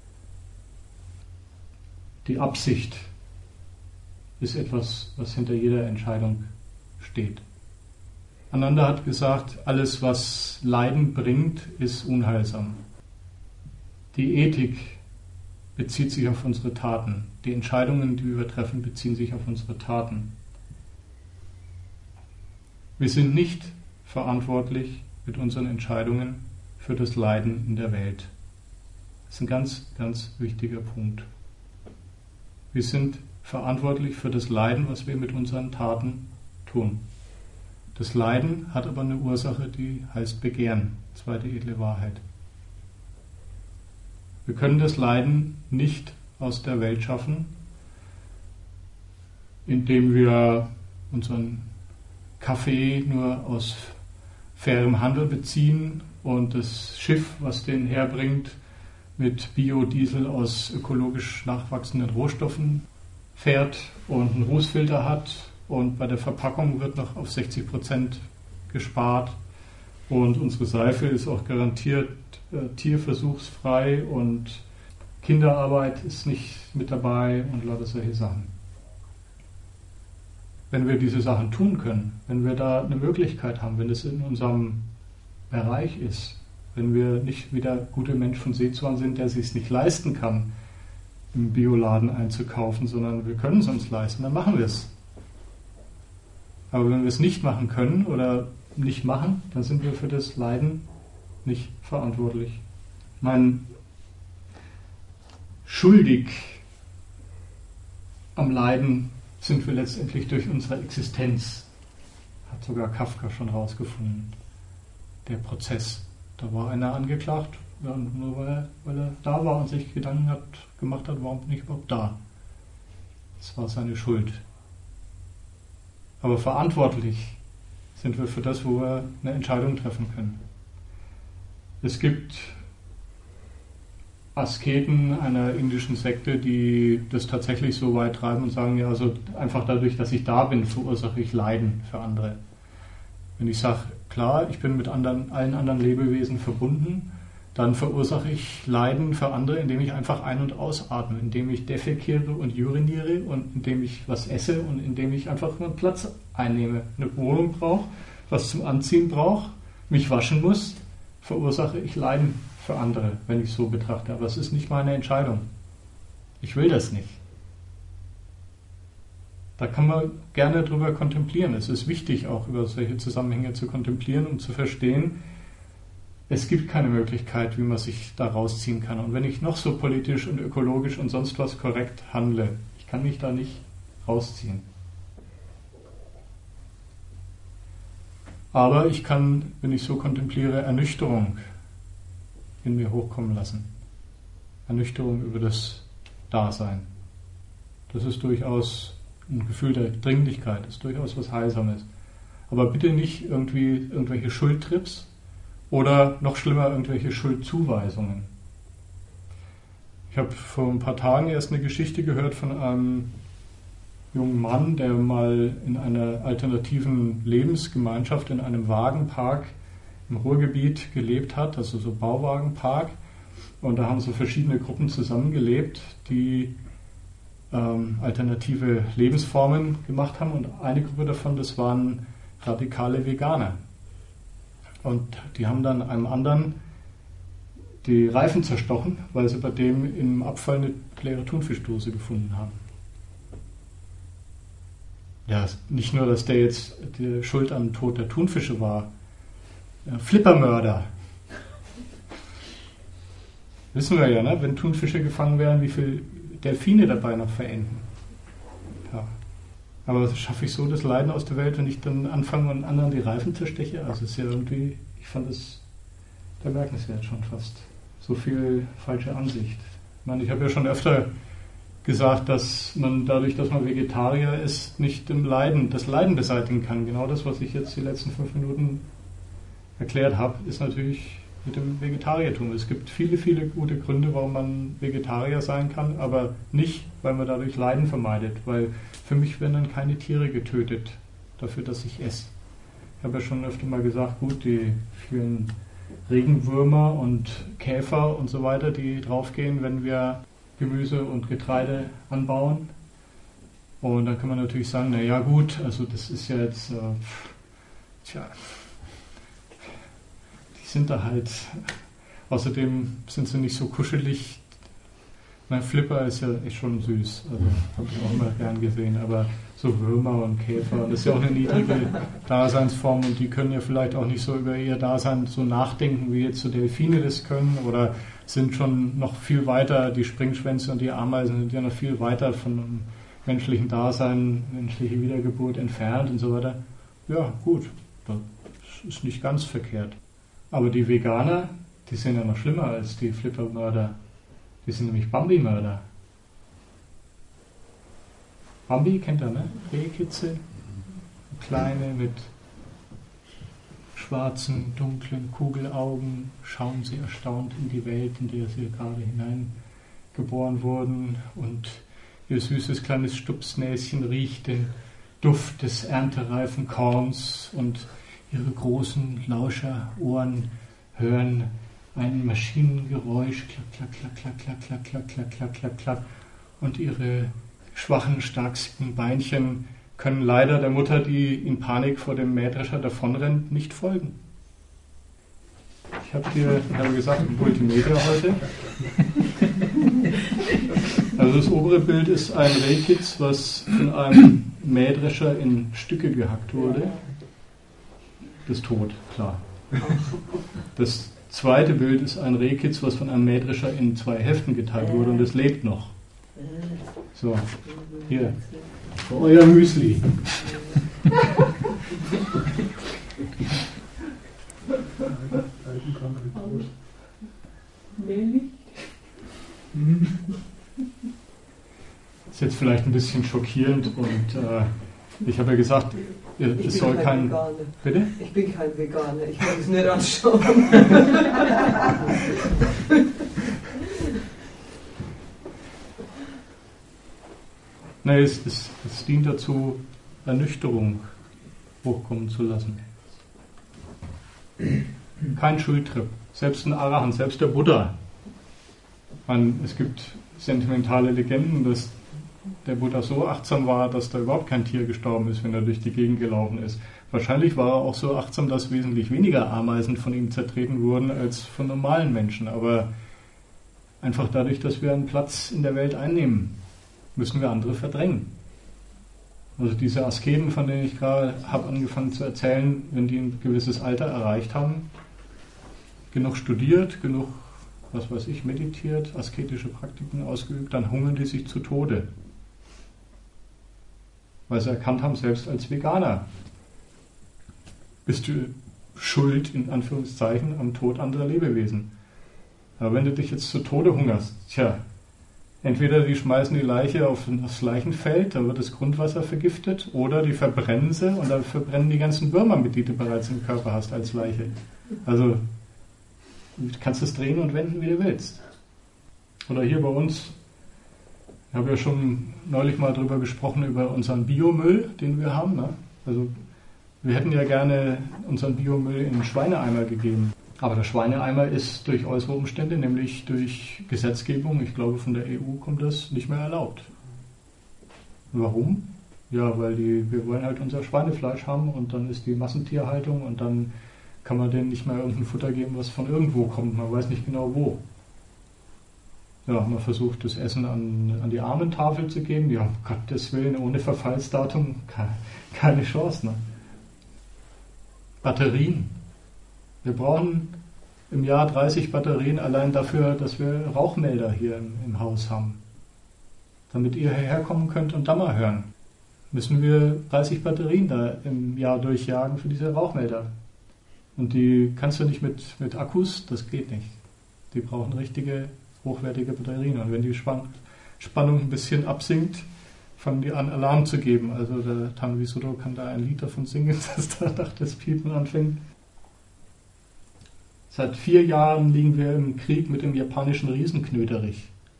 Die Absicht ist etwas, was hinter jeder Entscheidung steht. Ananda hat gesagt, alles, was Leiden bringt, ist unheilsam. Die Ethik bezieht sich auf unsere Taten. Die Entscheidungen, die wir treffen, beziehen sich auf unsere Taten. Wir sind nicht verantwortlich mit unseren Entscheidungen für das Leiden in der Welt. Das ist ein ganz, ganz wichtiger Punkt. Wir sind verantwortlich für das Leiden, was wir mit unseren Taten tun. Das Leiden hat aber eine Ursache, die heißt Begehren, zweite edle Wahrheit. Wir können das Leiden nicht aus der Welt schaffen, indem wir unseren Kaffee nur aus fairem Handel beziehen und das Schiff, was den herbringt, mit Biodiesel aus ökologisch nachwachsenden Rohstoffen fährt und einen Rußfilter hat und bei der Verpackung wird noch auf sechzig Prozent gespart Und unsere Seife ist auch garantiert äh, tierversuchsfrei und Kinderarbeit ist nicht mit dabei und lauter solche Sachen. Wenn wir diese Sachen tun können, wenn wir da eine Möglichkeit haben, wenn es in unserem Bereich ist, wenn wir nicht wie der gute Mensch von Seezorn sind, der sich es nicht leisten kann, im Bioladen einzukaufen, sondern wir können es uns leisten, dann machen wir es. Aber wenn wir es nicht machen können oder nicht machen, dann sind wir für das Leiden nicht verantwortlich. Mein schuldig am Leiden sind wir letztendlich durch unsere Existenz, hat sogar Kafka schon rausgefunden. Der Prozess. Da war einer angeklagt, nur weil er, weil er da war und sich Gedanken hat, gemacht hat, warum bin ich überhaupt da? Das war seine Schuld. Aber verantwortlich sind wir für das, wo wir eine Entscheidung treffen können. Es gibt Asketen einer indischen Sekte, die das tatsächlich so weit treiben und sagen, ja, also einfach dadurch, dass ich da bin, verursache ich Leiden für andere. Wenn ich sage, klar, ich bin mit anderen, allen anderen Lebewesen verbunden, dann verursache ich Leiden für andere, indem ich einfach ein- und ausatme, indem ich defekiere und uriniere und indem ich was esse und indem ich einfach einen Platz einnehme, eine Wohnung brauche, was zum Anziehen brauche, mich waschen muss, verursache ich Leiden für andere, wenn ich es so betrachte. Aber es ist nicht meine Entscheidung. Ich will das nicht. Da kann man gerne drüber kontemplieren. Es ist wichtig, auch über solche Zusammenhänge zu kontemplieren und zu verstehen, es gibt keine Möglichkeit, wie man sich da rausziehen kann. Und wenn ich noch so politisch und ökologisch und sonst was korrekt handle, ich kann mich da nicht rausziehen. Aber ich kann, wenn ich so kontempliere, Ernüchterung in mir hochkommen lassen. Ernüchterung über das Dasein. Das ist durchaus ein Gefühl der Dringlichkeit, das ist durchaus was Heilsames. Aber bitte nicht irgendwie irgendwelche Schuldtrips oder noch schlimmer irgendwelche Schuldzuweisungen. Ich habe vor ein paar Tagen erst eine Geschichte gehört von einem jungen Mann, der mal in einer alternativen Lebensgemeinschaft in einem Wagenpark im Ruhrgebiet gelebt hat, also so Bauwagenpark. Und da haben so verschiedene Gruppen zusammengelebt, die ähm, alternative Lebensformen gemacht haben. Und eine Gruppe davon, das waren radikale Veganer. Und die haben dann einem anderen die Reifen zerstochen, weil sie bei dem im Abfall eine leere Thunfischdose gefunden haben. Ja, nicht nur, dass der jetzt die Schuld am Tod der Thunfische war, ja, Flippermörder. Wissen wir ja, ne? Wenn Thunfische gefangen werden, wie viele Delfine dabei noch verenden. Ja. Aber schaffe ich so das Leiden aus der Welt, wenn ich dann anfange und anderen die Reifen zersteche? Also es ist ja irgendwie, ich fand es bemerkenswert schon fast. So viel falsche Ansicht. Ich meine, ich habe ja schon öfter gesagt, dass man dadurch, dass man Vegetarier ist, nicht im Leiden, das Leiden beseitigen kann. Genau das, was ich jetzt die letzten fünf Minuten erklärt habe, ist natürlich mit dem Vegetariertum. Es gibt viele, viele gute Gründe, warum man Vegetarier sein kann, aber nicht, weil man dadurch Leiden vermeidet, weil für mich werden dann keine Tiere getötet dafür, dass ich esse. Ich habe ja schon öfter mal gesagt, gut, die vielen Regenwürmer und Käfer und so weiter, die draufgehen, wenn wir Gemüse und Getreide anbauen. Und dann kann man natürlich sagen, naja gut, also das ist ja jetzt, äh, tja, die sind da halt, außerdem sind sie nicht so kuschelig. Mein Flipper ist ja echt schon süß, also habe ich auch immer gern gesehen, aber so Würmer und Käfer, das ist ja auch eine niedrige Daseinsform und die können ja vielleicht auch nicht so über ihr Dasein so nachdenken, wie jetzt so Delfine das können oder sind schon noch viel weiter, die Springschwänze und die Ameisen sind ja noch viel weiter von einem menschlichen Dasein, menschliche Wiedergeburt entfernt und so weiter. Ja, gut, das ist nicht ganz verkehrt. Aber die Veganer, die sind ja noch schlimmer als die Flippermörder. Die sind nämlich Bambi-Mörder. Bambi kennt ihr, ne? Rehkitze, kleine mit schwarzen, dunklen Kugelaugen, schauen sie erstaunt in die Welt, in der sie gerade hineingeboren wurden und ihr süßes kleines Stupsnäschen riecht den Duft des erntereifen Korns und ihre großen Lauscherohren hören ein Maschinengeräusch, klack, klack, klack, klack, klack, klack, klack, klack, klack, klack, und ihre schwachen, starken Beinchen können leider der Mutter, die in Panik vor dem Mähdrescher davonrennt, nicht folgen. Ich habe hier, ich habe gesagt, Multimedia heute. Also das obere Bild ist ein Rehkitz, was von einem Mähdrescher in Stücke gehackt wurde. Das ist tot, klar. Das zweite Bild ist ein Rehkitz, was von einem Mähdrescher in zwei Hälften geteilt wurde und es lebt noch. So, hier, für euer Müsli. Ist jetzt vielleicht ein bisschen schockierend und äh, ich habe ja gesagt, es ich soll bin kein... Veganer. Bitte? Ich bin kein Veganer, ich kann es nicht anschauen. Nein, es, es, es dient dazu, Ernüchterung hochkommen zu lassen. Kein Schultrip. Selbst ein Arahant, selbst der Buddha. Man, es gibt sentimentale Legenden, dass der Buddha so achtsam war, dass da überhaupt kein Tier gestorben ist, wenn er durch die Gegend gelaufen ist. Wahrscheinlich war er auch so achtsam, dass wesentlich weniger Ameisen von ihm zertreten wurden als von normalen Menschen. Aber einfach dadurch, dass wir einen Platz in der Welt einnehmen, müssen wir andere verdrängen. Also diese Asketen, von denen ich gerade habe angefangen zu erzählen, wenn die ein gewisses Alter erreicht haben, genug studiert, genug, was weiß ich, meditiert, asketische Praktiken ausgeübt, dann hungern die sich zu Tode. Weil sie erkannt haben, selbst als Veganer bist du schuld, in Anführungszeichen, am Tod anderer Lebewesen. Aber wenn du dich jetzt zu Tode hungerst, tja, entweder die schmeißen die Leiche auf das Leichenfeld, da wird das Grundwasser vergiftet, oder die verbrennen sie und dann verbrennen die ganzen Würmer mit, die du bereits im Körper hast als Leiche. Also du kannst es drehen und wenden, wie du willst. Oder hier bei uns, ich habe ja schon neulich mal drüber gesprochen, über unseren Biomüll, den wir haben. Ne? Also wir hätten ja gerne unseren Biomüll in einen Schweineeimer gegeben. Aber der Schweineeimer ist durch äußere Umstände, nämlich durch Gesetzgebung, ich glaube von der E U kommt das, nicht mehr erlaubt. Warum? Ja, weil die, wir wollen halt unser Schweinefleisch haben und dann ist die Massentierhaltung und dann kann man denen nicht mehr irgendein Futter geben, was von irgendwo kommt. Man weiß nicht genau wo. Ja, man versucht das Essen an, an die Armentafel zu geben. Ja, um Gottes Willen, ohne Verfallsdatum keine Chance. Ne? Batterien. Wir brauchen im Jahr dreißig Batterien allein dafür, dass wir Rauchmelder hier im, im Haus haben. Damit ihr hierher kommen könnt und da mal hören, müssen wir dreißig Batterien da im Jahr durchjagen für diese Rauchmelder. Und die kannst du nicht mit, mit Akkus, das geht nicht. Die brauchen richtige, hochwertige Batterien. Und wenn die Spann- Spannung ein bisschen absinkt, fangen die an, Alarm zu geben. Also der Tanvisuro kann da ein Lied davon singen, dass da nach das Piepen anfängt. Seit vier Jahren liegen wir im Krieg mit dem japanischen Riesenknöterich.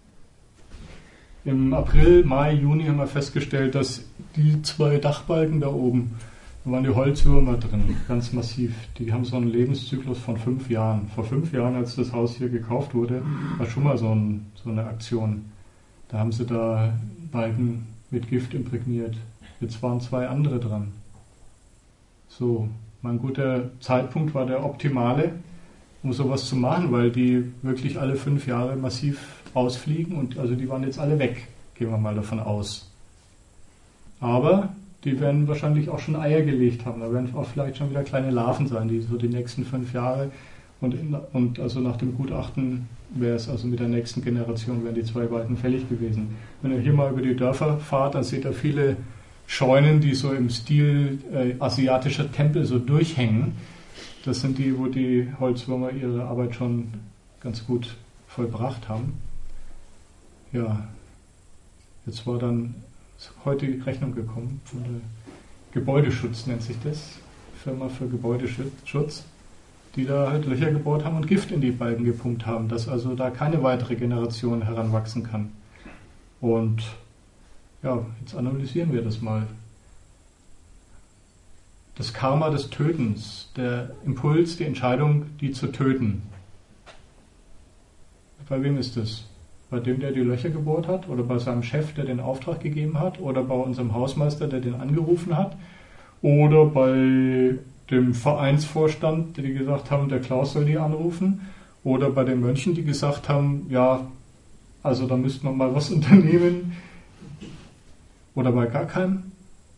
Im April, Mai, Juni haben wir festgestellt, dass die zwei Dachbalken da oben, da waren die Holzwürmer drin, ganz massiv. Die haben so einen Lebenszyklus von fünf Jahren. Vor fünf Jahren, als das Haus hier gekauft wurde, war schon mal so, ein, so eine Aktion. Da haben sie da Balken mit Gift imprägniert. Jetzt waren zwei andere dran. So, mein guter Zeitpunkt war der optimale, um sowas zu machen, weil die wirklich alle fünf Jahre massiv rausfliegen und also die waren jetzt alle weg, gehen wir mal davon aus. Aber die werden wahrscheinlich auch schon Eier gelegt haben. Da werden auch vielleicht schon wieder kleine Larven sein, die so die nächsten fünf Jahre und, in, und also nach dem Gutachten wäre es also mit der nächsten Generation wären die zwei Balken fällig gewesen. Wenn ihr hier mal über die Dörfer fahrt, dann seht ihr viele Scheunen, die so im Stil äh, asiatischer Tempel so durchhängen. Das sind die, wo die Holzwürmer ihre Arbeit schon ganz gut vollbracht haben. Ja, jetzt war dann heute die Rechnung gekommen von der Gebäudeschutz, nennt sich das, Firma für Gebäudeschutz, die da halt Löcher gebohrt haben und Gift in die Balken gepumpt haben, dass also da keine weitere Generation heranwachsen kann. Und ja, jetzt analysieren wir das mal. das Karma des Tötens, der Impuls, die Entscheidung, die zu töten. Bei wem ist das? Bei dem, der die Löcher gebohrt hat? Oder bei seinem Chef, der den Auftrag gegeben hat? Oder bei unserem Hausmeister, der den angerufen hat? Oder bei dem Vereinsvorstand, die gesagt haben, der Klaus soll die anrufen? Oder bei den Mönchen, die gesagt haben, ja, also da müsste man mal was unternehmen? Oder bei gar keinem?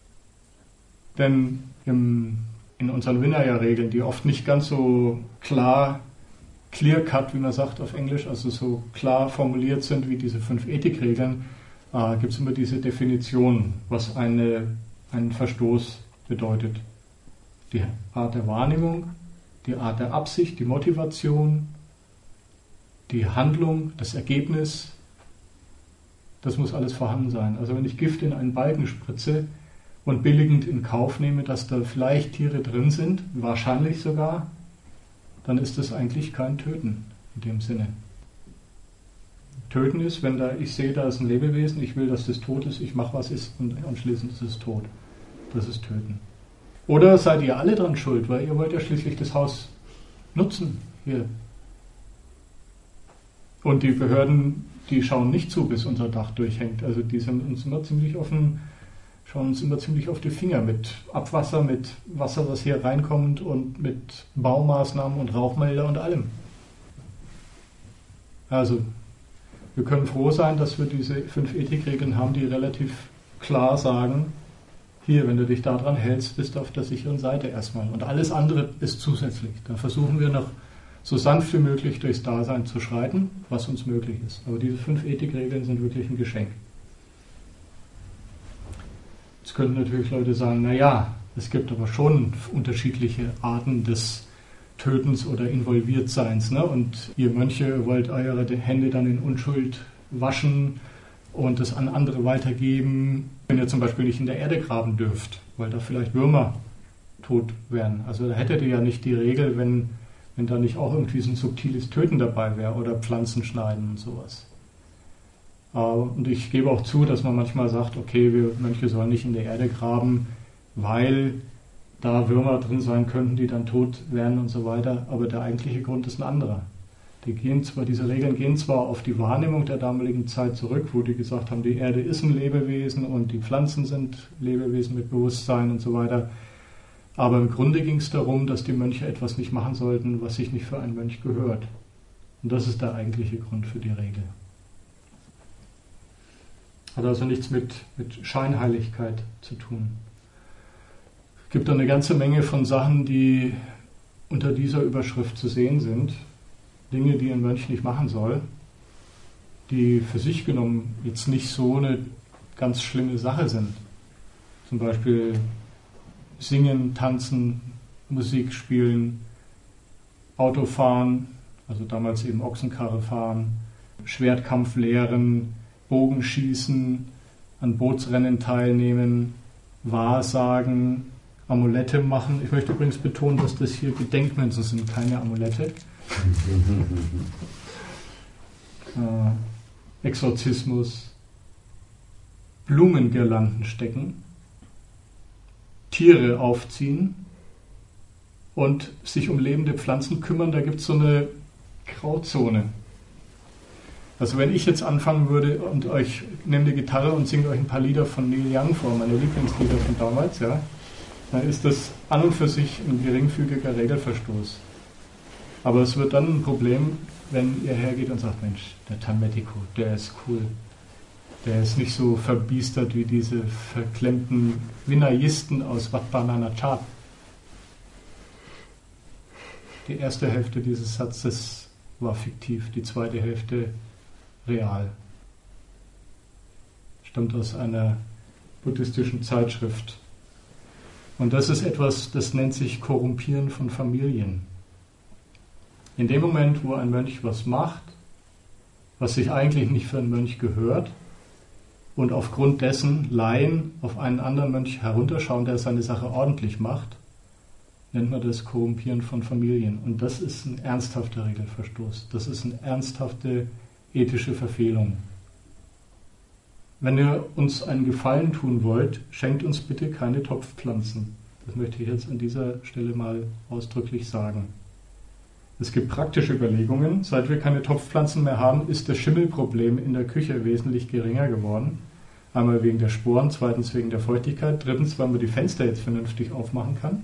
Denn im, in unseren Vinaya-Regeln, die oft nicht ganz so klar, clear-cut, wie man sagt auf Englisch, also so klar formuliert sind wie diese fünf Ethikregeln, äh, gibt es immer diese Definition, was eine, einen Verstoß bedeutet. Die Art der Wahrnehmung, die Art der Absicht, die Motivation, die Handlung, das Ergebnis, das muss alles vorhanden sein. Also wenn ich Gift in einen Balken spritze und billigend in Kauf nehme, dass da vielleicht Tiere drin sind, wahrscheinlich sogar, dann ist das eigentlich kein Töten in dem Sinne. Töten ist, wenn da ich sehe, da ist ein Lebewesen, ich will, dass das tot ist, ich mache was ist und anschließend ist es tot. Das ist Töten. Oder seid ihr alle dran schuld, weil ihr wollt ja schließlich das Haus nutzen hier. Und die Behörden, die schauen nicht zu, bis unser Dach durchhängt. Also die sind uns immer ziemlich offen, schauen uns immer ziemlich auf die Finger mit Abwasser, mit Wasser, was hier reinkommt und mit Baumaßnahmen und Rauchmelder und allem. Also wir können froh sein, dass wir diese fünf Ethikregeln haben, die relativ klar sagen, hier, wenn du dich daran hältst, bist du auf der sicheren Seite erstmal. Und alles andere ist zusätzlich. Da versuchen wir noch so sanft wie möglich durchs Dasein zu schreiten, was uns möglich ist. Aber diese fünf Ethikregeln sind wirklich ein Geschenk. Jetzt könnten natürlich Leute sagen, naja, es gibt aber schon unterschiedliche Arten des Tötens oder Involviertseins. Ne? Und ihr Mönche wollt eure Hände dann in Unschuld waschen und es an andere weitergeben, wenn ihr zum Beispiel nicht in der Erde graben dürft, weil da vielleicht Würmer tot werden. Also da hättet ihr ja nicht die Regel, wenn, wenn da nicht auch irgendwie so ein subtiles Töten dabei wäre oder Pflanzen schneiden und sowas. Und ich gebe auch zu, dass man manchmal sagt, okay, wir Mönche sollen nicht in der Erde graben, weil da Würmer drin sein könnten, die dann tot werden und so weiter. Aber der eigentliche Grund ist ein anderer. Die gehen zwar, diese Regeln gehen zwar auf die Wahrnehmung der damaligen Zeit zurück, wo die gesagt haben, die Erde ist ein Lebewesen und die Pflanzen sind Lebewesen mit Bewusstsein und so weiter. Aber im Grunde ging es darum, dass die Mönche etwas nicht machen sollten, was sich nicht für einen Mönch gehört. Und das ist der eigentliche Grund für die Regel. Hat also nichts mit, mit Scheinheiligkeit zu tun. Es gibt eine ganze Menge von Sachen, die unter dieser Überschrift zu sehen sind. Dinge, die ein Mönch nicht machen soll, die für sich genommen jetzt nicht so eine ganz schlimme Sache sind. Zum Beispiel singen, tanzen, Musik spielen, Autofahren, also damals eben Ochsenkarre fahren, Schwertkampf lehren, Bogenschießen, an Bootsrennen teilnehmen, Wahrsagen, Amulette machen. Ich möchte übrigens betonen, dass das hier Gedenkmünzen sind, keine Amulette. äh, Exorzismus, Blumengirlanden stecken, Tiere aufziehen und sich um lebende Pflanzen kümmern. Da gibt es so eine Grauzone. Also wenn ich jetzt anfangen würde und euch nehme die Gitarre und singe euch ein paar Lieder von Neil Young vor, meine Lieblingslieder von damals, ja, dann ist das an und für sich ein geringfügiger Regelverstoß. Aber es wird dann ein Problem, wenn ihr hergeht und sagt, Mensch, der Tametico, der ist cool. Der ist nicht so verbiestert wie diese verklemmten Vinayisten aus Wat Pah Nachat. Die erste Hälfte dieses Satzes war fiktiv, die zweite Hälfte real. Stammt aus einer buddhistischen Zeitschrift. Und das ist etwas, das nennt sich Korrumpieren von Familien. In dem Moment, wo ein Mönch was macht, was sich eigentlich nicht für einen Mönch gehört, und aufgrund dessen Laien auf einen anderen Mönch herunterschauen, der seine Sache ordentlich macht, nennt man das Korrumpieren von Familien. Und das ist ein ernsthafter Regelverstoß. Das ist eine ernsthafte ethische Verfehlung. Wenn ihr uns einen Gefallen tun wollt, schenkt uns bitte keine Topfpflanzen. Das möchte ich jetzt an dieser Stelle mal ausdrücklich sagen. Es gibt praktische Überlegungen. Seit wir keine Topfpflanzen mehr haben, ist das Schimmelproblem in der Küche wesentlich geringer geworden. Einmal wegen der Sporen, zweitens wegen der Feuchtigkeit, drittens, weil man die Fenster jetzt vernünftig aufmachen kann.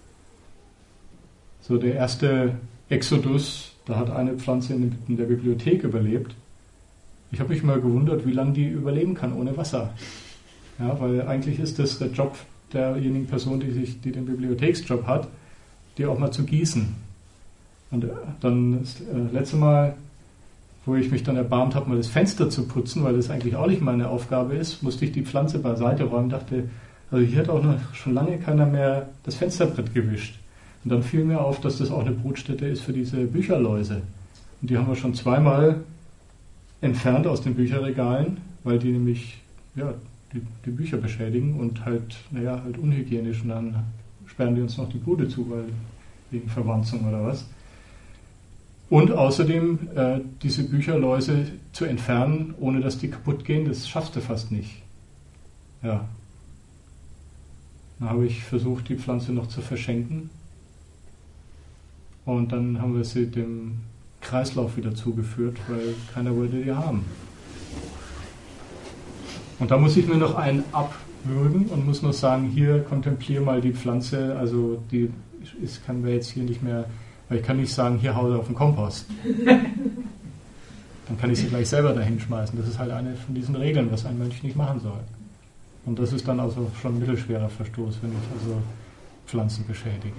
So, der erste Exodus, da hat eine Pflanze in der Bibliothek überlebt. Ich habe mich mal gewundert, wie lange die überleben kann ohne Wasser. Ja, weil eigentlich ist das der Job derjenigen Person, die, sich, die den Bibliotheksjob hat, die auch mal zu gießen. Und dann das äh, letzte Mal, wo ich mich dann erbarmt habe, mal das Fenster zu putzen, weil das eigentlich auch nicht meine Aufgabe ist, musste ich die Pflanze beiseite räumen, dachte, also hier hat auch noch schon lange keiner mehr das Fensterbrett gewischt. Und dann fiel mir auf, dass das auch eine Brutstätte ist für diese Bücherläuse. Und die haben wir schon zweimal entfernt aus den Bücherregalen, weil die nämlich ja, die, die Bücher beschädigen und halt, naja, halt unhygienisch. Und dann sperren die uns noch die Bude zu, weil wegen Verwanzung oder was. Und außerdem äh, diese Bücherläuse zu entfernen, ohne dass die kaputt gehen, das schaffst du fast nicht. Ja. Dann habe ich versucht, die Pflanze noch zu verschenken. Und dann haben wir sie dem Kreislauf wieder zugeführt, weil keiner wollte die haben. Und da muss ich mir noch einen abwürgen und muss noch sagen, hier kontempliere mal die Pflanze, also die ist, kann wir jetzt hier nicht mehr, weil ich kann nicht sagen, hier hau sie auf den Kompost. Dann kann ich sie gleich selber dahin schmeißen. Das ist halt eine von diesen Regeln, was ein Mönch nicht machen soll. Und das ist dann also schon ein mittelschwerer Verstoß, wenn ich also Pflanzen beschädige.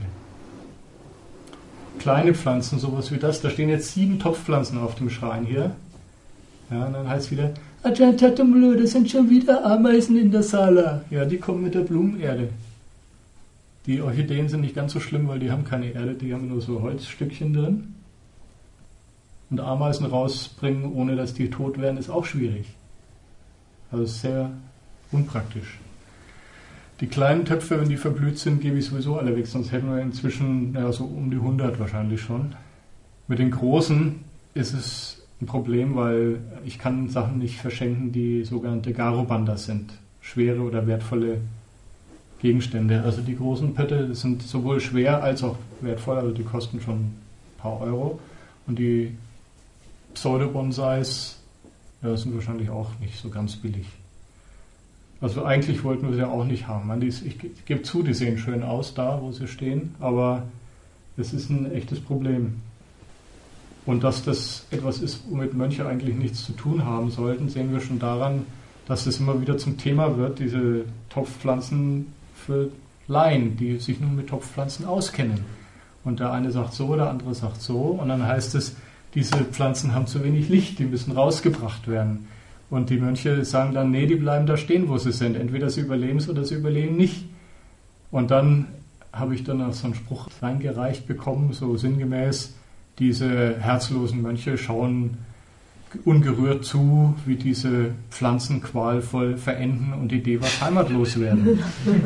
Kleine Pflanzen, sowas wie das, da stehen jetzt sieben Topfpflanzen auf dem Schrein hier. Ja, und dann heißt es wieder, Ajahn Tatumlu, das sind schon wieder Ameisen in der Sala. Ja, die kommen mit der Blumenerde. Die Orchideen sind nicht ganz so schlimm, weil die haben keine Erde, die haben nur so Holzstückchen drin. Und Ameisen rausbringen, ohne dass die tot werden, ist auch schwierig. Also sehr unpraktisch. Die kleinen Töpfe, wenn die verblüht sind, gebe ich sowieso alle weg, sonst hätten wir inzwischen ja, so um die hundert wahrscheinlich schon. Mit den großen ist es ein Problem, weil ich kann Sachen nicht verschenken, die sogenannte Garobandhas sind. Schwere oder wertvolle Gegenstände. Also die großen Pötte sind sowohl schwer als auch wertvoll, also die kosten schon ein paar Euro. Und die Pseudo-Bonsais ja, sind wahrscheinlich auch nicht so ganz billig. Also eigentlich wollten wir sie ja auch nicht haben. Ich gebe zu, die sehen schön aus da, wo sie stehen, aber es ist ein echtes Problem. Und dass das etwas ist, womit Mönche eigentlich nichts zu tun haben sollten, sehen wir schon daran, dass es immer wieder zum Thema wird, diese Topfpflanzen für Laien, die sich nun mit Topfpflanzen auskennen. Und der eine sagt so, der andere sagt so, und dann heißt es, diese Pflanzen haben zu wenig Licht, die müssen rausgebracht werden. Und die Mönche sagen dann, nee, die bleiben da stehen, wo sie sind. Entweder sie überleben es oder sie überleben nicht. Und dann habe ich dann auch so einen Spruch reingereicht bekommen, so sinngemäß, diese herzlosen Mönche schauen ungerührt zu, wie diese Pflanzen qualvoll verenden und die Devas heimatlos werden.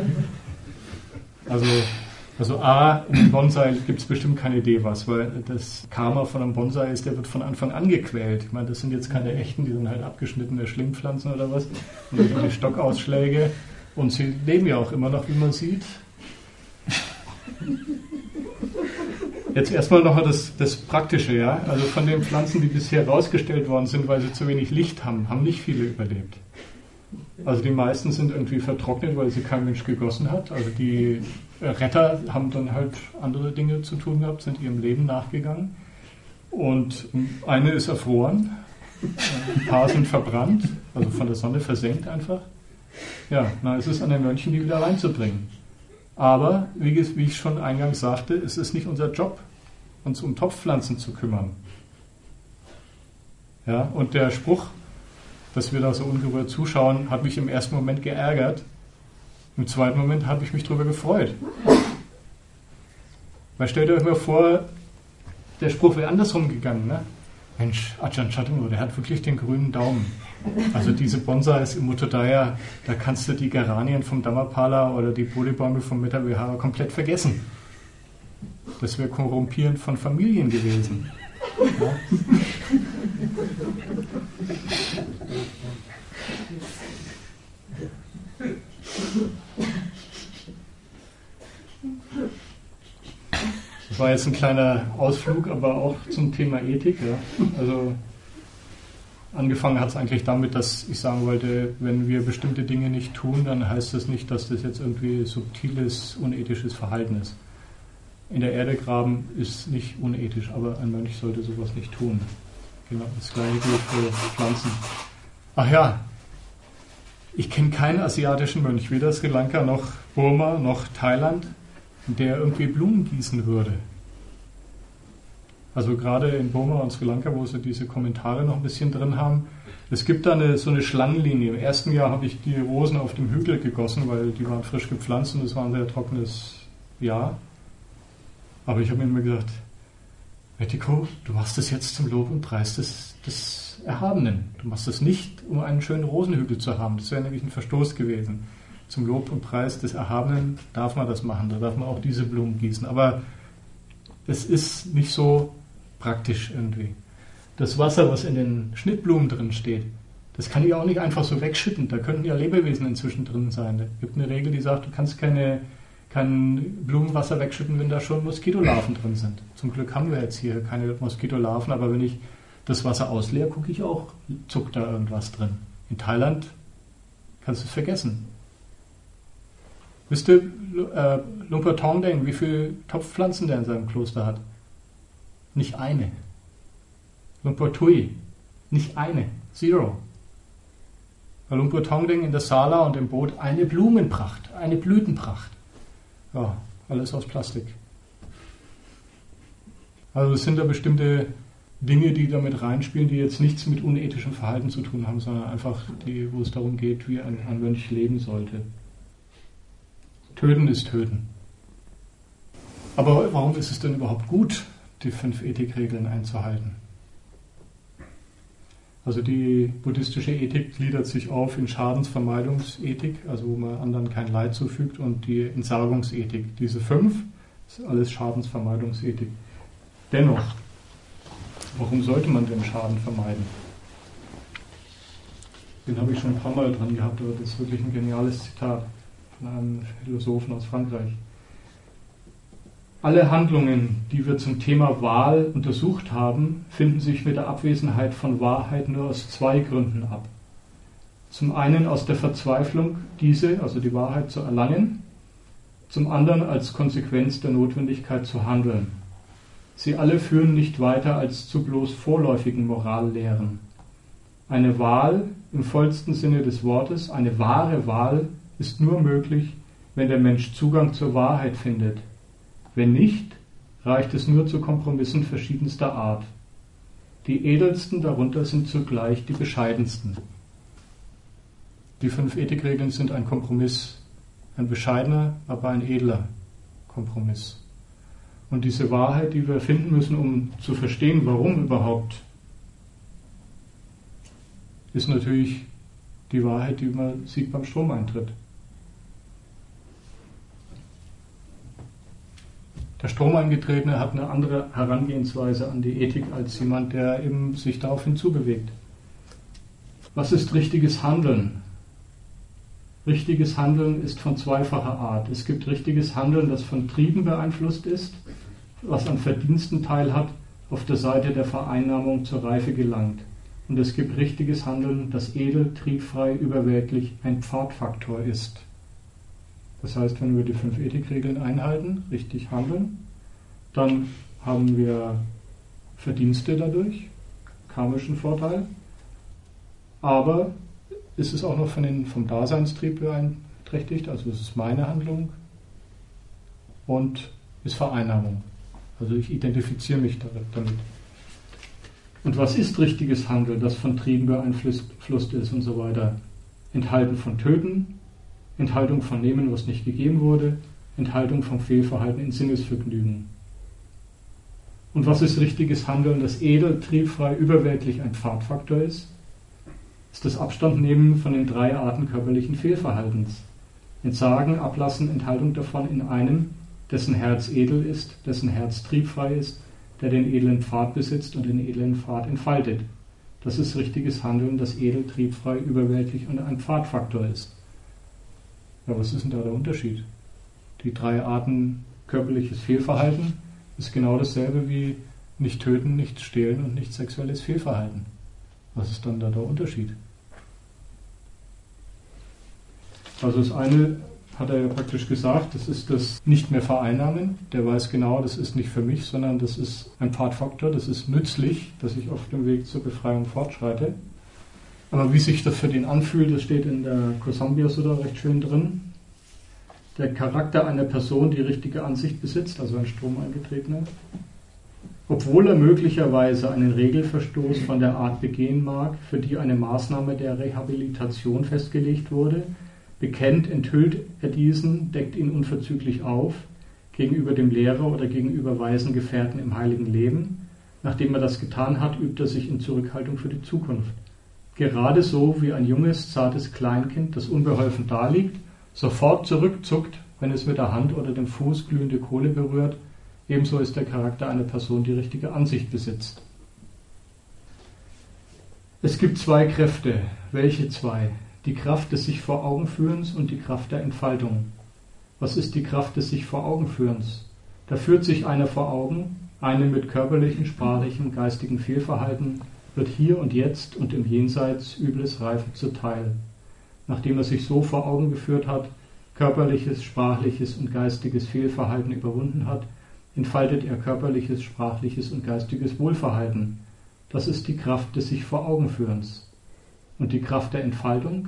Also, also A, in dem Bonsai gibt es bestimmt keine Devas, weil das Karma von einem Bonsai ist, der wird von Anfang an gequält. Ich meine, das sind jetzt keine echten, die sind halt abgeschnittene Schlingpflanzen oder was. Und das sind die Stockausschläge. Und sie leben ja auch immer noch, wie man sieht. Jetzt erstmal noch das, das Praktische, ja. Also von den Pflanzen, die bisher rausgestellt worden sind, weil sie zu wenig Licht haben, haben nicht viele überlebt. Also die meisten sind irgendwie vertrocknet, weil sie kein Mensch gegossen hat. Also die Retter haben dann halt andere Dinge zu tun gehabt, sind ihrem Leben nachgegangen. Und eine ist erfroren, ein paar sind verbrannt, also von der Sonne versenkt einfach. Ja, na, es ist an den Mönchen, die wieder reinzubringen. Aber, wie ich schon eingangs sagte, es ist nicht unser Job, uns um Topfpflanzen zu kümmern. Ja, und der Spruch, dass wir da so ungerührt zuschauen, hat mich im ersten Moment geärgert. Im zweiten Moment habe ich mich darüber gefreut. Weil stellt euch mal vor, der Spruch wäre andersrum gegangen. Ne? Mensch, Ajahn Chatumlo, der hat wirklich den grünen Daumen. Also diese Bonsais im Muttodaya, da kannst du die Geranien vom Dhammapala oder die Bodhibäume vom Mittavihara komplett vergessen. Das wäre korrumpierend von Familien gewesen. Ja? war jetzt ein kleiner Ausflug, aber auch zum Thema Ethik. Ja. Also angefangen hat es eigentlich damit, dass ich sagen wollte, wenn wir bestimmte Dinge nicht tun, dann heißt das nicht, dass das jetzt irgendwie subtiles, unethisches Verhalten ist. In der Erde graben ist nicht unethisch, aber ein Mönch sollte sowas nicht tun. Genau, das gleiche gilt für Pflanzen. Ach ja, ich kenne keinen asiatischen Mönch, weder Sri Lanka noch Burma noch Thailand, der irgendwie Blumen gießen würde. Also gerade in Burma und Sri Lanka, wo sie diese Kommentare noch ein bisschen drin haben, es gibt da eine, so eine Schlangenlinie. Im ersten Jahr habe ich die Rosen auf dem Hügel gegossen, weil die waren frisch gepflanzt und es war ein sehr trockenes Jahr. Aber ich habe mir immer gesagt, Etiko, du machst das jetzt zum Lob und Preis des, des Erhabenen. Du machst das nicht, um einen schönen Rosenhügel zu haben. Das wäre nämlich ein Verstoß gewesen. Zum Lob und Preis des Erhabenen darf man das machen. Da darf man auch diese Blumen gießen. Aber es ist nicht so praktisch irgendwie. Das Wasser, was in den Schnittblumen drin steht, das kann ich auch nicht einfach so wegschütten. Da könnten ja Lebewesen inzwischen drin sein. Es gibt eine Regel, die sagt, du kannst keine, kein Blumenwasser wegschütten, wenn da schon Moskitolarven drin sind. Zum Glück haben wir jetzt hier keine Moskitolarven, aber wenn ich das Wasser ausleere, gucke ich auch, zuckt da irgendwas drin. In Thailand kannst du es vergessen. Wisst ihr, äh, Lumpur Thongdeng, wie viele Topfpflanzen der in seinem Kloster hat? Nicht eine. Lumpur Tui, nicht eine. Zero. Bei Lumpur Thongdeng in der Sala und im Boot eine Blumenpracht, eine Blütenpracht. Ja, alles aus Plastik. Also es sind da bestimmte Dinge, die damit reinspielen, die jetzt nichts mit unethischem Verhalten zu tun haben, sondern einfach, die, wo es darum geht, wie ein, ein Mönch leben sollte. Töten ist Töten. Aber warum ist es denn überhaupt gut, die fünf Ethikregeln einzuhalten? Also die buddhistische Ethik gliedert sich auf in Schadensvermeidungsethik, also wo man anderen kein Leid zufügt, und die Entsagungsethik. Diese fünf ist alles Schadensvermeidungsethik. Dennoch, warum sollte man denn Schaden vermeiden? Den habe ich schon ein paar Mal dran gehabt, aber das ist wirklich ein geniales Zitat von einem Philosophen aus Frankreich. Alle Handlungen, die wir zum Thema Wahl untersucht haben, finden sich mit der Abwesenheit von Wahrheit nur aus zwei Gründen ab. Zum einen aus der Verzweiflung, diese, also die Wahrheit, zu erlangen, zum anderen als Konsequenz der Notwendigkeit zu handeln. Sie alle führen nicht weiter als zu bloß vorläufigen Morallehren. Eine Wahl im vollsten Sinne des Wortes, eine wahre Wahl, ist nur möglich, wenn der Mensch Zugang zur Wahrheit findet. Wenn nicht, reicht es nur zu Kompromissen verschiedenster Art. Die edelsten darunter sind zugleich die bescheidensten. Die fünf Ethikregeln sind ein Kompromiss, ein bescheidener, aber ein edler Kompromiss. Und diese Wahrheit, die wir finden müssen, um zu verstehen, warum überhaupt, ist natürlich die Wahrheit, die man sieht beim Stromeintritt. Der Stromeingetretene hat eine andere Herangehensweise an die Ethik als jemand, der eben sich darauf hinzubewegt. Was ist richtiges Handeln? Richtiges Handeln ist von zweifacher Art. Es gibt richtiges Handeln, das von Trieben beeinflusst ist, was an Verdiensten teilhat, auf der Seite der Vereinnahmung zur Reife gelangt. Und es gibt richtiges Handeln, das edel, triebfrei, überweltlich ein Pfadfaktor ist. Das heißt, wenn wir die fünf Ethikregeln einhalten, richtig handeln, dann haben wir Verdienste dadurch, karmischen Vorteil, aber ist es auch noch von den, vom Daseinstrieb beeinträchtigt, also es ist meine Handlung und ist Vereinnahmung. Also ich identifiziere mich damit. Und was ist richtiges Handeln, das von Trieben beeinflusst ist und so weiter? Enthalten von Töten, Enthaltung von Nehmen, was nicht gegeben wurde, Enthaltung vom Fehlverhalten in Sinnesvergnügen. Und was ist richtiges Handeln, das edel, triebfrei, überweltlich ein Pfadfaktor ist? Ist das Abstandnehmen von den drei Arten körperlichen Fehlverhaltens. Entsagen, Ablassen, Enthaltung davon in einem, dessen Herz edel ist, dessen Herz triebfrei ist, der den edlen Pfad besitzt und den edlen Pfad entfaltet. Das ist richtiges Handeln, das edel, triebfrei, überweltlich und ein Pfadfaktor ist. Ja, was ist denn da der Unterschied? Die drei Arten körperliches Fehlverhalten Das ist genau dasselbe wie nicht töten, nicht stehlen und nicht sexuelles Fehlverhalten. Was ist dann da der Unterschied? Also das eine hat er ja praktisch gesagt, das ist das nicht mehr vereinnahmen. Der weiß genau, das ist nicht für mich, sondern das ist ein Pfadfaktor, das ist nützlich, dass ich auf dem Weg zur Befreiung fortschreite. Aber wie sich das für den anfühlt, das steht in der Kosambia Sutta recht schön drin. Der Charakter einer Person, die richtige Ansicht besitzt, also ein Stromeingetretener, obwohl er möglicherweise einen Regelverstoß von der Art begehen mag, für die eine Maßnahme der Rehabilitation festgelegt wurde, bekennt, enthüllt er diesen, deckt ihn unverzüglich auf, gegenüber dem Lehrer oder gegenüber weisen Gefährten im heiligen Leben. Nachdem er das getan hat, übt er sich in Zurückhaltung für die Zukunft. Gerade so wie ein junges, zartes Kleinkind, das unbeholfen daliegt, sofort zurückzuckt, wenn es mit der Hand oder dem Fuß glühende Kohle berührt, ebenso ist der Charakter einer Person, die richtige Ansicht besitzt. Es gibt zwei Kräfte. Welche zwei? Die Kraft des sich vor Augen führens und die Kraft der Entfaltung. Was ist die Kraft des sich vor Augen führens? Da führt sich einer vor Augen, einem mit körperlichen, sprachlichen, geistigen Fehlverhalten, wird hier und jetzt und im Jenseits übles Reifen zuteil. Nachdem er sich so vor Augen geführt hat, körperliches, sprachliches und geistiges Fehlverhalten überwunden hat, entfaltet er körperliches, sprachliches und geistiges Wohlverhalten. Das ist die Kraft des sich vor Augen führens. Und die Kraft der Entfaltung?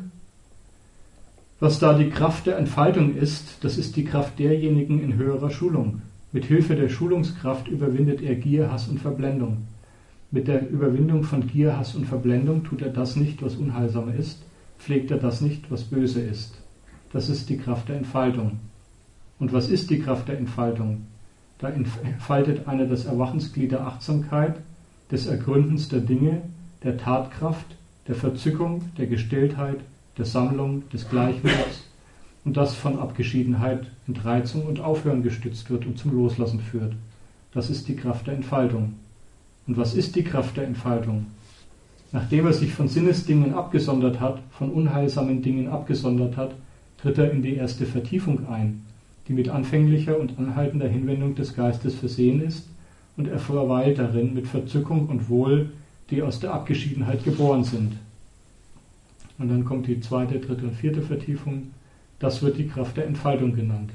Was da die Kraft der Entfaltung ist, das ist die Kraft derjenigen in höherer Schulung. Mit Hilfe der Schulungskraft überwindet er Gier, Hass und Verblendung. Mit der Überwindung von Gier, Hass und Verblendung tut er das nicht, was unheilsam ist, pflegt er das nicht, was böse ist. Das ist die Kraft der Entfaltung. Und was ist die Kraft der Entfaltung? Da entfaltet einer das Erwachensglied der Achtsamkeit, des Ergründens der Dinge, der Tatkraft, der Verzückung, der Gestilltheit, der Sammlung, des Gleichmutes und das von Abgeschiedenheit, Entreizung und Aufhören gestützt wird und zum Loslassen führt. Das ist die Kraft der Entfaltung. Und was ist die Kraft der Entfaltung? Nachdem er sich von Sinnesdingen abgesondert hat, von unheilsamen Dingen abgesondert hat, tritt er in die erste Vertiefung ein, die mit anfänglicher und anhaltender Hinwendung des Geistes versehen ist, und er verweilt darin mit Verzückung und Wohl, die aus der Abgeschiedenheit geboren sind. Und dann kommt die zweite, dritte und vierte Vertiefung. Das wird die Kraft der Entfaltung genannt.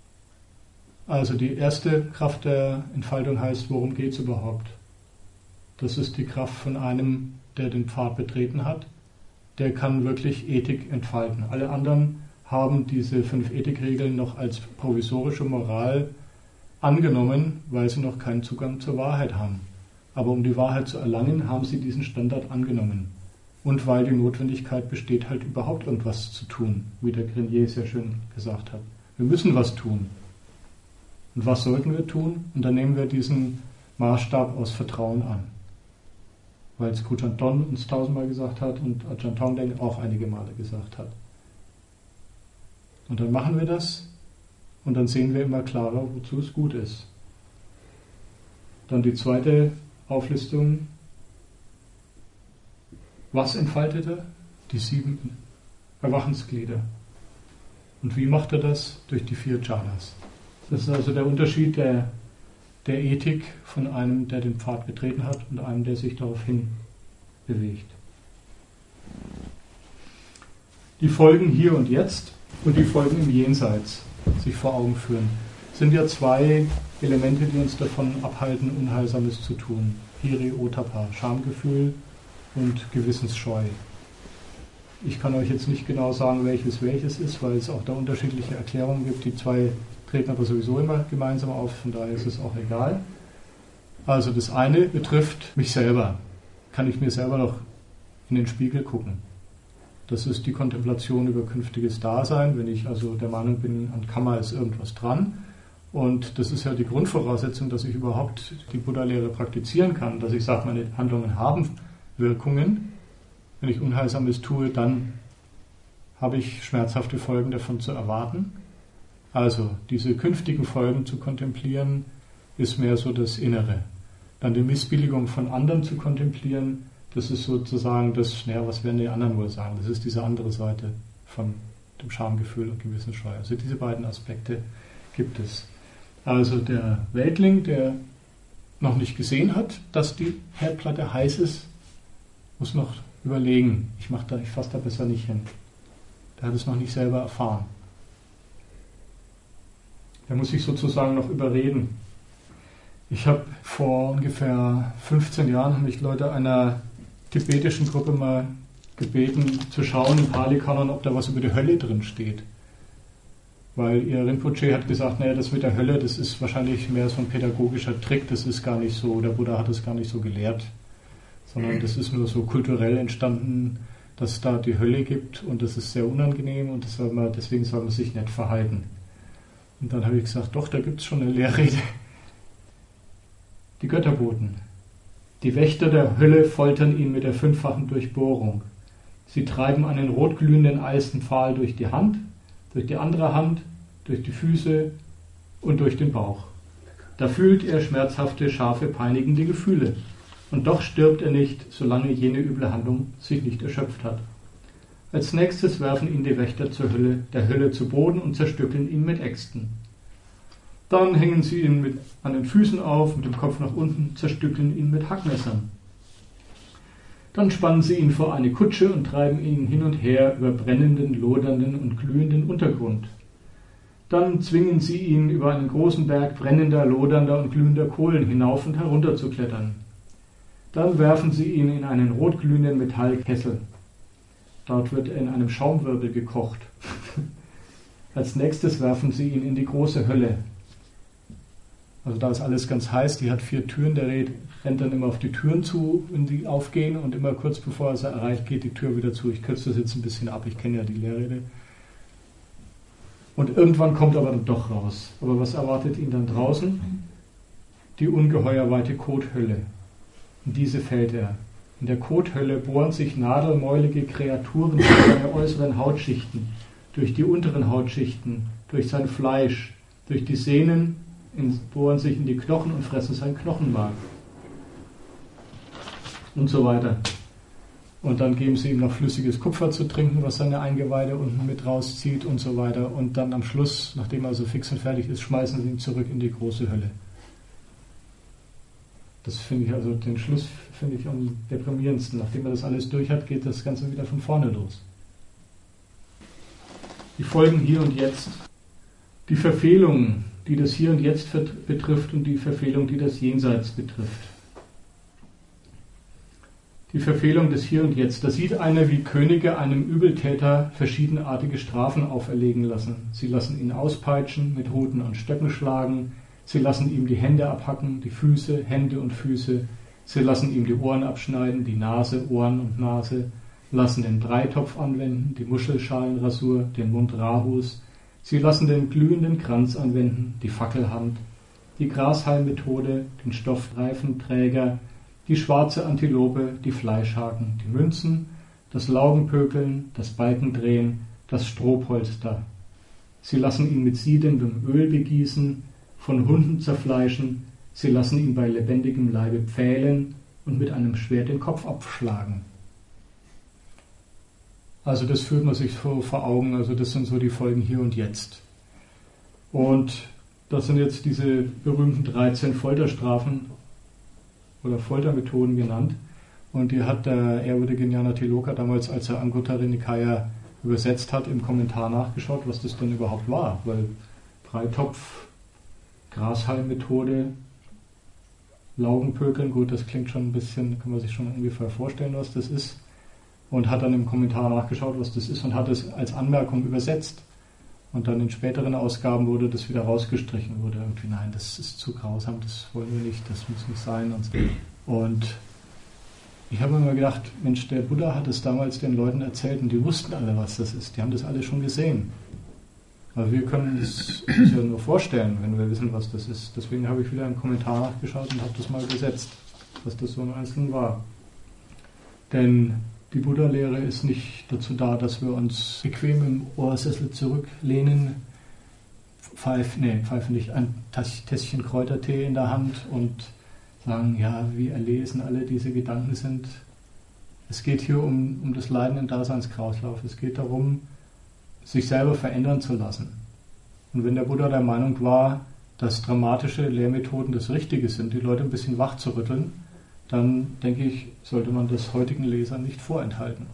Also die erste Kraft der Entfaltung heißt, worum geht es überhaupt? Das ist die Kraft von einem, der den Pfad betreten hat. Der kann wirklich Ethik entfalten. Alle anderen haben diese fünf Ethikregeln noch als provisorische Moral angenommen, weil sie noch keinen Zugang zur Wahrheit haben. Aber um die Wahrheit zu erlangen, haben sie diesen Standard angenommen. Und weil die Notwendigkeit besteht, halt überhaupt irgendwas zu tun, wie der Grenier sehr schön gesagt hat. Wir müssen was tun. Und was sollten wir tun? Und dann nehmen wir diesen Maßstab aus Vertrauen an. Weil es Kujang Don uns tausendmal gesagt hat und Ajahn Tongden auch einige Male gesagt hat. Und dann machen wir das und dann sehen wir immer klarer, wozu es gut ist. Dann die zweite Auflistung. Was entfaltet er? Die sieben Erwachensglieder. Und wie macht er das? Durch die vier Jhanas. Das ist also der Unterschied der, der Ethik von einem, der den Pfad betreten hat, und einem, der sich daraufhin bewegt. Die Folgen hier und jetzt und die Folgen im Jenseits sich vor Augen führen, sind ja zwei Elemente, die uns davon abhalten, Unheilsames zu tun. Hiri Otapa, Schamgefühl und Gewissensscheu. Ich kann euch jetzt nicht genau sagen, welches welches ist, weil es auch da unterschiedliche Erklärungen gibt. Die zwei treten aber sowieso immer gemeinsam auf, von daher ist es auch egal. Also das eine betrifft mich selber. Kann ich mir selber noch in den Spiegel gucken? Das ist die Kontemplation über künftiges Dasein, wenn ich also der Meinung bin, an Karma ist irgendwas dran. Und das ist ja die Grundvoraussetzung, dass ich überhaupt die Buddha-Lehre praktizieren kann, dass ich sage, meine Handlungen haben Wirkungen. Wenn ich Unheilsames tue, dann habe ich schmerzhafte Folgen davon zu erwarten. Also diese künftigen Folgen zu kontemplieren, ist mehr so das Innere. Dann die Missbilligung von anderen zu kontemplieren, das ist sozusagen das, naja, was werden die anderen wohl sagen? Das ist diese andere Seite von dem Schamgefühl und Gewissensscheu. Also diese beiden Aspekte gibt es. Also der Weltling, der noch nicht gesehen hat, dass die Herdplatte heiß ist, muss noch überlegen. Ich mache da, ich fasse da besser nicht hin. Der hat es noch nicht selber erfahren. Der muss sich sozusagen noch überreden. Ich habe vor ungefähr fünfzehn Jahren haben mich Leute einer tibetischen Gruppe mal gebeten, zu schauen im Pali-Kanon, ob da was über die Hölle drin steht. Weil ihr Rinpoche hat gesagt, naja, das mit der Hölle, das ist wahrscheinlich mehr so ein pädagogischer Trick, das ist gar nicht so, der Buddha hat es gar nicht so gelehrt, sondern das ist nur so kulturell entstanden, dass es da die Hölle gibt und das ist sehr unangenehm und das soll man, deswegen soll man sich nicht verhalten. Und dann habe ich gesagt, doch, da gibt es schon eine Lehrrede. Die Götterboten. Die Wächter der Hölle foltern ihn mit der fünffachen Durchbohrung. Sie treiben einen rotglühenden Eisenpfahl durch die Hand, durch die andere Hand, durch die Füße und durch den Bauch. Da fühlt er schmerzhafte, scharfe, peinigende Gefühle. Und doch stirbt er nicht, solange jene üble Handlung sich nicht erschöpft hat. Als nächstes werfen ihn die Wächter zur Hölle, der Hölle zu Boden und zerstückeln ihn mit Äxten. Dann hängen sie ihn mit, an den Füßen auf, mit dem Kopf nach unten, zerstückeln ihn mit Hackmessern. Dann spannen sie ihn vor eine Kutsche und treiben ihn hin und her über brennenden, lodernden und glühenden Untergrund. Dann zwingen sie ihn über einen großen Berg brennender, lodernder und glühender Kohlen hinauf und herunter zu klettern. Dann werfen sie ihn in einen rotglühenden Metallkessel. Dort wird er in einem Schaumwirbel gekocht. Als nächstes werfen sie ihn in die große Hölle. Also da ist alles ganz heiß, die hat vier Türen, der rennt dann immer auf die Türen zu, wenn die aufgehen und immer kurz bevor er sie erreicht, geht die Tür wieder zu. Ich kürze das jetzt ein bisschen ab, ich kenne ja die Lehrrede. Und irgendwann kommt er aber dann doch raus. Aber was erwartet ihn dann draußen? Die ungeheuerweite Kothölle. In diese fällt er. In der Kothölle bohren sich nadelmäulige Kreaturen durch seine äußeren Hautschichten, durch die unteren Hautschichten, durch sein Fleisch, durch die Sehnen, in, bohren sich in die Knochen und fressen sein Knochenmark. Und so weiter. Und dann geben sie ihm noch flüssiges Kupfer zu trinken, was seine Eingeweide unten mit rauszieht und so weiter. Und dann am Schluss, nachdem er so fix und fertig ist, schmeißen sie ihn zurück in die große Hölle. Das finde ich, also den Schluss finde ich am deprimierendsten. Nachdem er das alles durch hat, geht das Ganze wieder von vorne los. Die Folgen hier und jetzt. Die Verfehlung, die das Hier und Jetzt betrifft und die Verfehlung, die das Jenseits betrifft. Die Verfehlung des Hier und Jetzt. Da sieht einer, wie Könige einem Übeltäter verschiedenartige Strafen auferlegen lassen. Sie lassen ihn auspeitschen, mit Ruten und Stöcken schlagen. Sie lassen ihm die Hände abhacken, die Füße, Hände und Füße. Sie lassen ihm die Ohren abschneiden, die Nase, Ohren und Nase. Lassen den Dreitopf anwenden, die Muschelschalenrasur, den Mundrahus. Sie lassen den glühenden Kranz anwenden, die Fackelhand, die Grashalmmethode, den Stoffreifenträger, die schwarze Antilope, die Fleischhaken, die Münzen, das Laugenpökeln, das Balkendrehen, das Strohpolster. Sie lassen ihn mit siedendem Öl begießen, von Hunden zerfleischen, sie lassen ihn bei lebendigem Leibe pfählen und mit einem Schwert den Kopf abschlagen. Also das führt man sich vor, vor Augen, also das sind so die Folgen hier und jetzt. Und das sind jetzt diese berühmten dreizehn Folterstrafen oder Foltermethoden genannt. Und die hat der ehrwürdige Jnana Tiloka damals, als er Anguttara Nikaya übersetzt hat, im Kommentar nachgeschaut, was das denn überhaupt war. Weil Dreitopf, Grashalmmethode, Laugenpökeln, gut, das klingt schon ein bisschen, kann man sich schon ungefähr vorstellen, was das ist. Und hat dann im Kommentar nachgeschaut, was das ist und hat es als Anmerkung übersetzt. Und dann in späteren Ausgaben wurde das wieder rausgestrichen, wurde irgendwie, nein, das ist zu grausam, das wollen wir nicht, das muss nicht sein. Und, so. Und ich habe mir gedacht, Mensch, der Buddha hat es damals den Leuten erzählt und die wussten alle, was das ist. Die haben das alle schon gesehen. Aber wir können es uns ja nur vorstellen, wenn wir wissen, was das ist. Deswegen habe ich wieder im Kommentar nachgeschaut und habe das mal übersetzt, was das so im Einzelnen war. Denn die Buddha-Lehre ist nicht dazu da, dass wir uns bequem im Ohrsessel zurücklehnen, pfeifen, nee, pfeifen nicht, ein Tässchen Kräutertee in der Hand und sagen, ja, wie erlesen alle diese Gedanken sind. Es geht hier um, um das Leiden im Daseinskreislauf. Es geht darum, sich selber verändern zu lassen. Und wenn der Buddha der Meinung war, dass dramatische Lehrmethoden das Richtige sind, die Leute ein bisschen wach zu rütteln, dann denke ich, sollte man das heutigen Lesern nicht vorenthalten.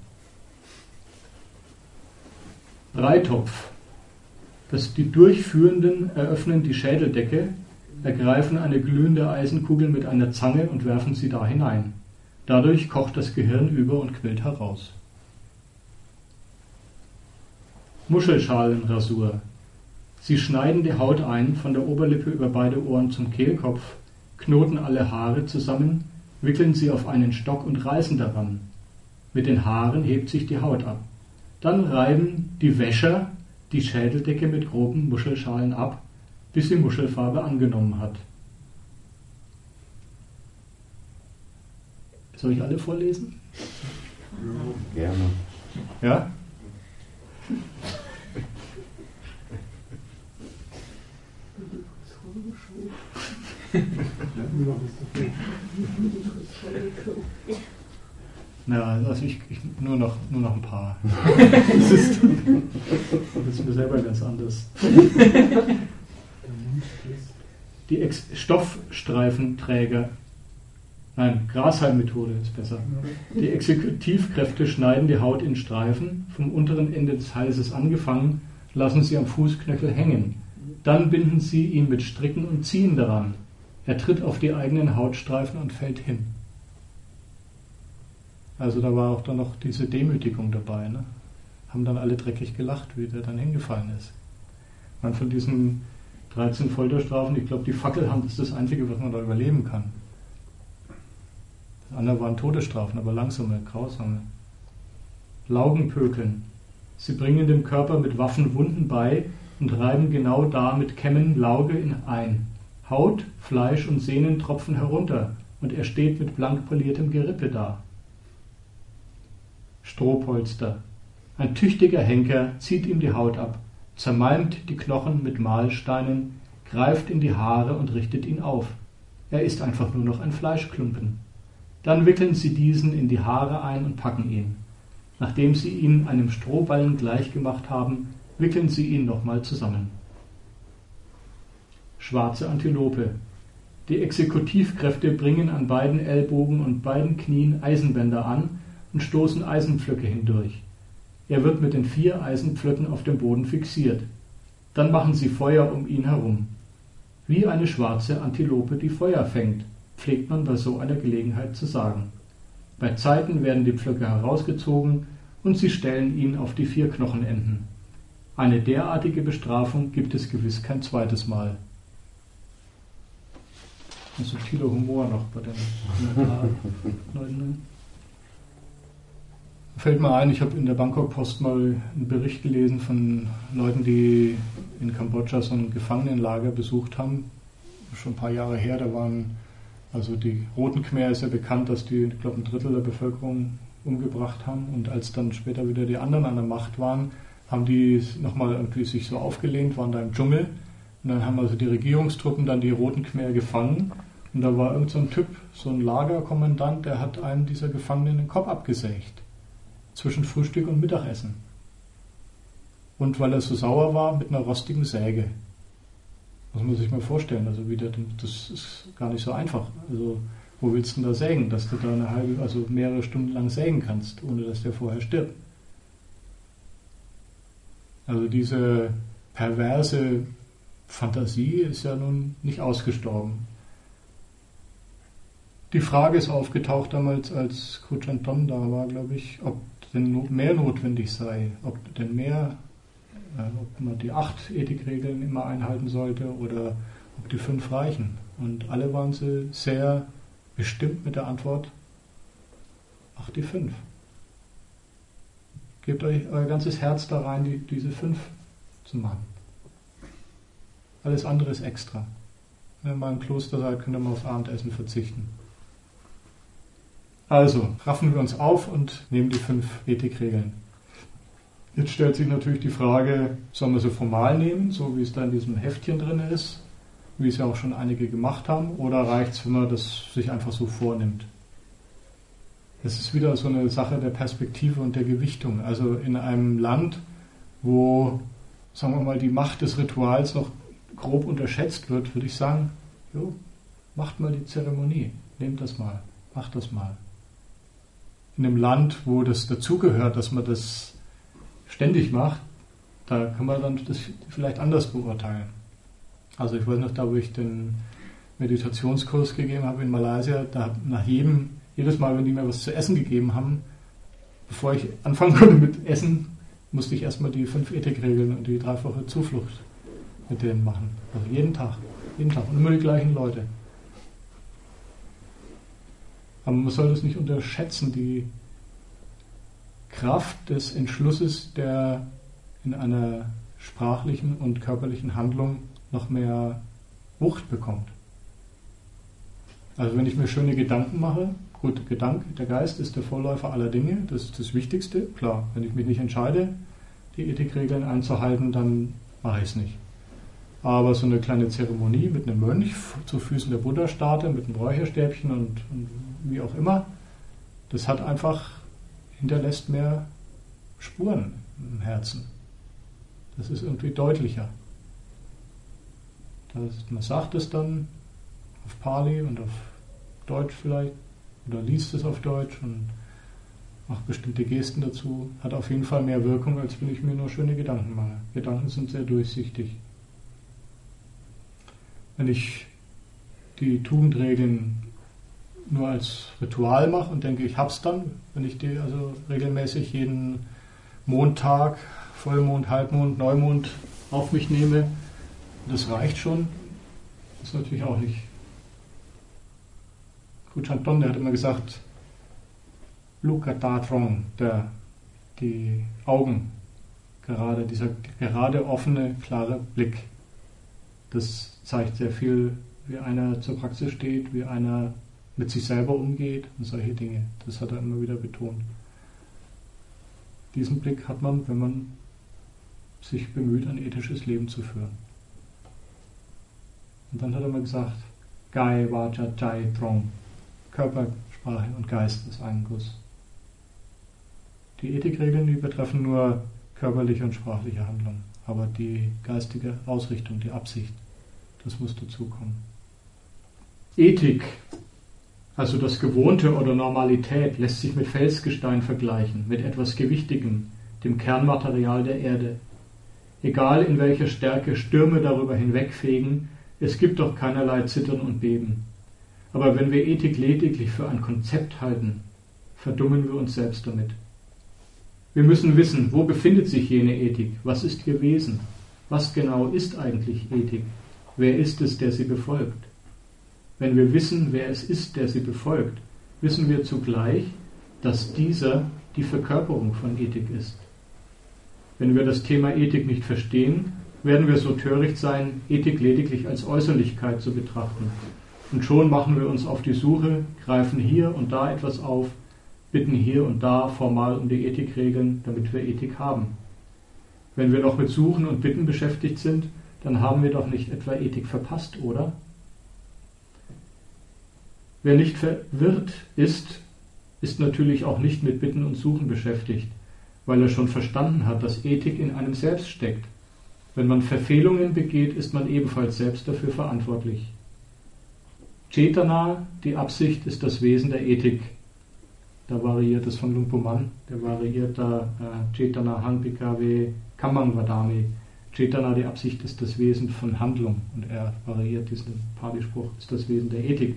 Dreitopf. Das, die Durchführenden eröffnen die Schädeldecke, ergreifen eine glühende Eisenkugel mit einer Zange und werfen sie da hinein. Dadurch kocht das Gehirn über und quillt heraus. Muschelschalenrasur. Sie schneiden die Haut ein, von der Oberlippe über beide Ohren zum Kehlkopf, knoten alle Haare zusammen, wickeln sie auf einen Stock und reißen daran. Mit den Haaren hebt sich die Haut ab. Dann reiben die Wäscher die Schädeldecke mit groben Muschelschalen ab, bis sie Muschelfarbe angenommen hat. Soll ich alle vorlesen? Ja, gerne. Ja? Na, also ich, ich nur noch nur noch ein paar. Das ist, das ist mir selber ganz anders. Die Ex- Stoffstreifenträger, nein, Grashalm-Methode ist besser. Die Exekutivkräfte schneiden die Haut in Streifen, vom unteren Ende des Halses angefangen, lassen sie am Fußknöchel hängen. Dann binden sie ihn mit Stricken und ziehen daran. Er tritt auf die eigenen Hautstreifen und fällt hin. Also da war auch dann noch diese Demütigung dabei. Ne? Haben dann alle dreckig gelacht, wie der dann hingefallen ist. Man von diesen dreizehn Folterstrafen, ich glaube, die Fackelhand ist das Einzige, was man da überleben kann. Das andere waren Todesstrafen, aber langsame, grausame. Laugenpökeln. Sie bringen dem Körper mit Waffen Wunden bei und reiben genau da mit Kämmen Lauge in ein. Haut, Fleisch und Sehnen tropfen herunter und er steht mit blank poliertem Gerippe da. Strohpolster. Ein tüchtiger Henker zieht ihm die Haut ab, zermalmt die Knochen mit Mahlsteinen, greift in die Haare und richtet ihn auf. Er ist einfach nur noch ein Fleischklumpen. Dann wickeln sie diesen in die Haare ein und packen ihn. Nachdem sie ihn einem Strohballen gleichgemacht haben, wickeln sie ihn nochmal zusammen. Schwarze Antilope. Die Exekutivkräfte bringen an beiden Ellbogen und beiden Knien Eisenbänder an und stoßen Eisenpflöcke hindurch. Er wird mit den vier Eisenpflöcken auf dem Boden fixiert. Dann machen sie Feuer um ihn herum. Wie eine schwarze Antilope, die Feuer fängt, pflegt man bei so einer Gelegenheit zu sagen. Bei Zeiten werden die Pflöcke herausgezogen und sie stellen ihn auf die vier Knochenenden. Eine derartige Bestrafung gibt es gewiss kein zweites Mal. Ein subtiler Humor noch bei den Leuten. Fällt mir ein, ich habe in der Bangkok-Post mal einen Bericht gelesen von Leuten, die in Kambodscha so ein Gefangenenlager besucht haben. Schon ein paar Jahre her, da waren, also die Roten Khmer ist ja bekannt, dass die, ich glaube, ein Drittel der Bevölkerung umgebracht haben. Und als dann später wieder die anderen an der Macht waren, haben die nochmal irgendwie sich so aufgelehnt, waren da im Dschungel. Und dann haben also die Regierungstruppen dann die Roten Khmer gefangen. Und da war irgend so ein Typ, so ein Lagerkommandant, der hat einem dieser Gefangenen den Kopf abgesägt. Zwischen Frühstück und Mittagessen. Und weil er so sauer war, mit einer rostigen Säge. Das muss man sich mal vorstellen. Also wieder, das ist gar nicht so einfach. Also wo willst du denn da sägen, dass du da eine halbe, also mehrere Stunden lang sägen kannst, ohne dass der vorher stirbt? Also diese perverse Fantasie ist ja nun nicht ausgestorben. Die Frage ist aufgetaucht damals, als Kruchanton da war, glaube ich, ob denn mehr notwendig sei, ob denn mehr, äh, ob man die acht Ethikregeln immer einhalten sollte oder ob die fünf reichen. Und alle waren sie sehr bestimmt mit der Antwort, ach, die fünf. Gebt euch euer ganzes Herz da rein, die, diese fünf zu machen. Alles andere ist extra. Wenn ihr mal im Kloster seid, könnt ihr mal aufs Abendessen verzichten. Also, raffen wir uns auf und nehmen die fünf Ethikregeln. Jetzt stellt sich natürlich die Frage, sollen wir sie formal nehmen, so wie es da in diesem Heftchen drin ist, wie es ja auch schon einige gemacht haben, oder reicht es, wenn man das sich einfach so vornimmt? Das ist wieder so eine Sache der Perspektive und der Gewichtung. Also in einem Land, wo, sagen wir mal, die Macht des Rituals noch grob unterschätzt wird, würde ich sagen, jo, macht mal die Zeremonie, nehmt das mal, macht das mal. In einem Land, wo das dazugehört, dass man das ständig macht, da kann man dann das vielleicht anders beurteilen. Also ich weiß noch, da wo ich den Meditationskurs gegeben habe in Malaysia, da nach jedem, jedes Mal, wenn die mir was zu essen gegeben haben, bevor ich anfangen konnte mit Essen, musste ich erstmal die fünf Ethikregeln und die dreifache Zuflucht mit denen machen. Also jeden Tag, jeden Tag und immer die gleichen Leute. Aber man soll das nicht unterschätzen, die Kraft des Entschlusses, der in einer sprachlichen und körperlichen Handlung noch mehr Wucht bekommt. Also wenn ich mir schöne Gedanken mache, gut, Gedanke, der Geist ist der Vorläufer aller Dinge, das ist das Wichtigste, klar. Wenn ich mich nicht entscheide, die Ethikregeln einzuhalten, dann mache ich es nicht. Aber so eine kleine Zeremonie mit einem Mönch zu Füßen der Buddha-Statue, mit einem Räucherstäbchen und, und wie auch immer, das hat einfach, hinterlässt mehr Spuren im Herzen. Das ist irgendwie deutlicher. Das, man sagt es dann auf Pali und auf Deutsch vielleicht, oder liest es auf Deutsch und macht bestimmte Gesten dazu. Hat auf jeden Fall mehr Wirkung, als wenn ich mir nur schöne Gedanken mache. Gedanken sind sehr durchsichtig. Wenn ich die Tugendregeln nur als Ritual mache und denke, ich hab's dann, wenn ich die also regelmäßig jeden Montag, Vollmond, Halbmond, Neumond auf mich nehme, das reicht schon, das ist natürlich auch nicht. Kuchanton, der hat immer gesagt, Luka Datrong, der die Augen, gerade dieser gerade offene, klare Blick, das zeigt sehr viel, wie einer zur Praxis steht, wie einer mit sich selber umgeht und solche Dinge. Das hat er immer wieder betont. Diesen Blick hat man, wenn man sich bemüht, ein ethisches Leben zu führen. Und dann hat er mal gesagt, Gai, Vacha, Jai, Trong. Körper, Sprache und Geist ist ein Guss. Die Ethikregeln, die betreffen nur körperliche und sprachliche Handlungen. Aber die geistige Ausrichtung, die Absicht, das muss dazukommen. Ethik, also das Gewohnte oder Normalität, lässt sich mit Felsgestein vergleichen, mit etwas Gewichtigem, dem Kernmaterial der Erde. Egal in welcher Stärke Stürme darüber hinwegfegen, es gibt doch keinerlei Zittern und Beben. Aber wenn wir Ethik lediglich für ein Konzept halten, verdummen wir uns selbst damit. Wir müssen wissen, wo befindet sich jene Ethik? Was ist ihr Wesen? Was genau ist eigentlich Ethik? Wer ist es, der sie befolgt? Wenn wir wissen, wer es ist, der sie befolgt, wissen wir zugleich, dass dieser die Verkörperung von Ethik ist. Wenn wir das Thema Ethik nicht verstehen, werden wir so töricht sein, Ethik lediglich als Äußerlichkeit zu betrachten. Und schon machen wir uns auf die Suche, greifen hier und da etwas auf, bitten hier und da formal um die Ethikregeln, damit wir Ethik haben. Wenn wir noch mit Suchen und Bitten beschäftigt sind, dann haben wir doch nicht etwa Ethik verpasst, oder? Wer nicht verwirrt ist, ist natürlich auch nicht mit Bitten und Suchen beschäftigt, weil er schon verstanden hat, dass Ethik in einem selbst steckt. Wenn man Verfehlungen begeht, ist man ebenfalls selbst dafür verantwortlich. Cetana, die Absicht, ist das Wesen der Ethik. Da variiert es von Lumpo Man, der variiert da äh, Cetana Hangbhikkhave Kammang Vadami. Cetana, die Absicht, ist das Wesen von Handlung und er variiert diesen Pali-Spruch, ist das Wesen der Ethik.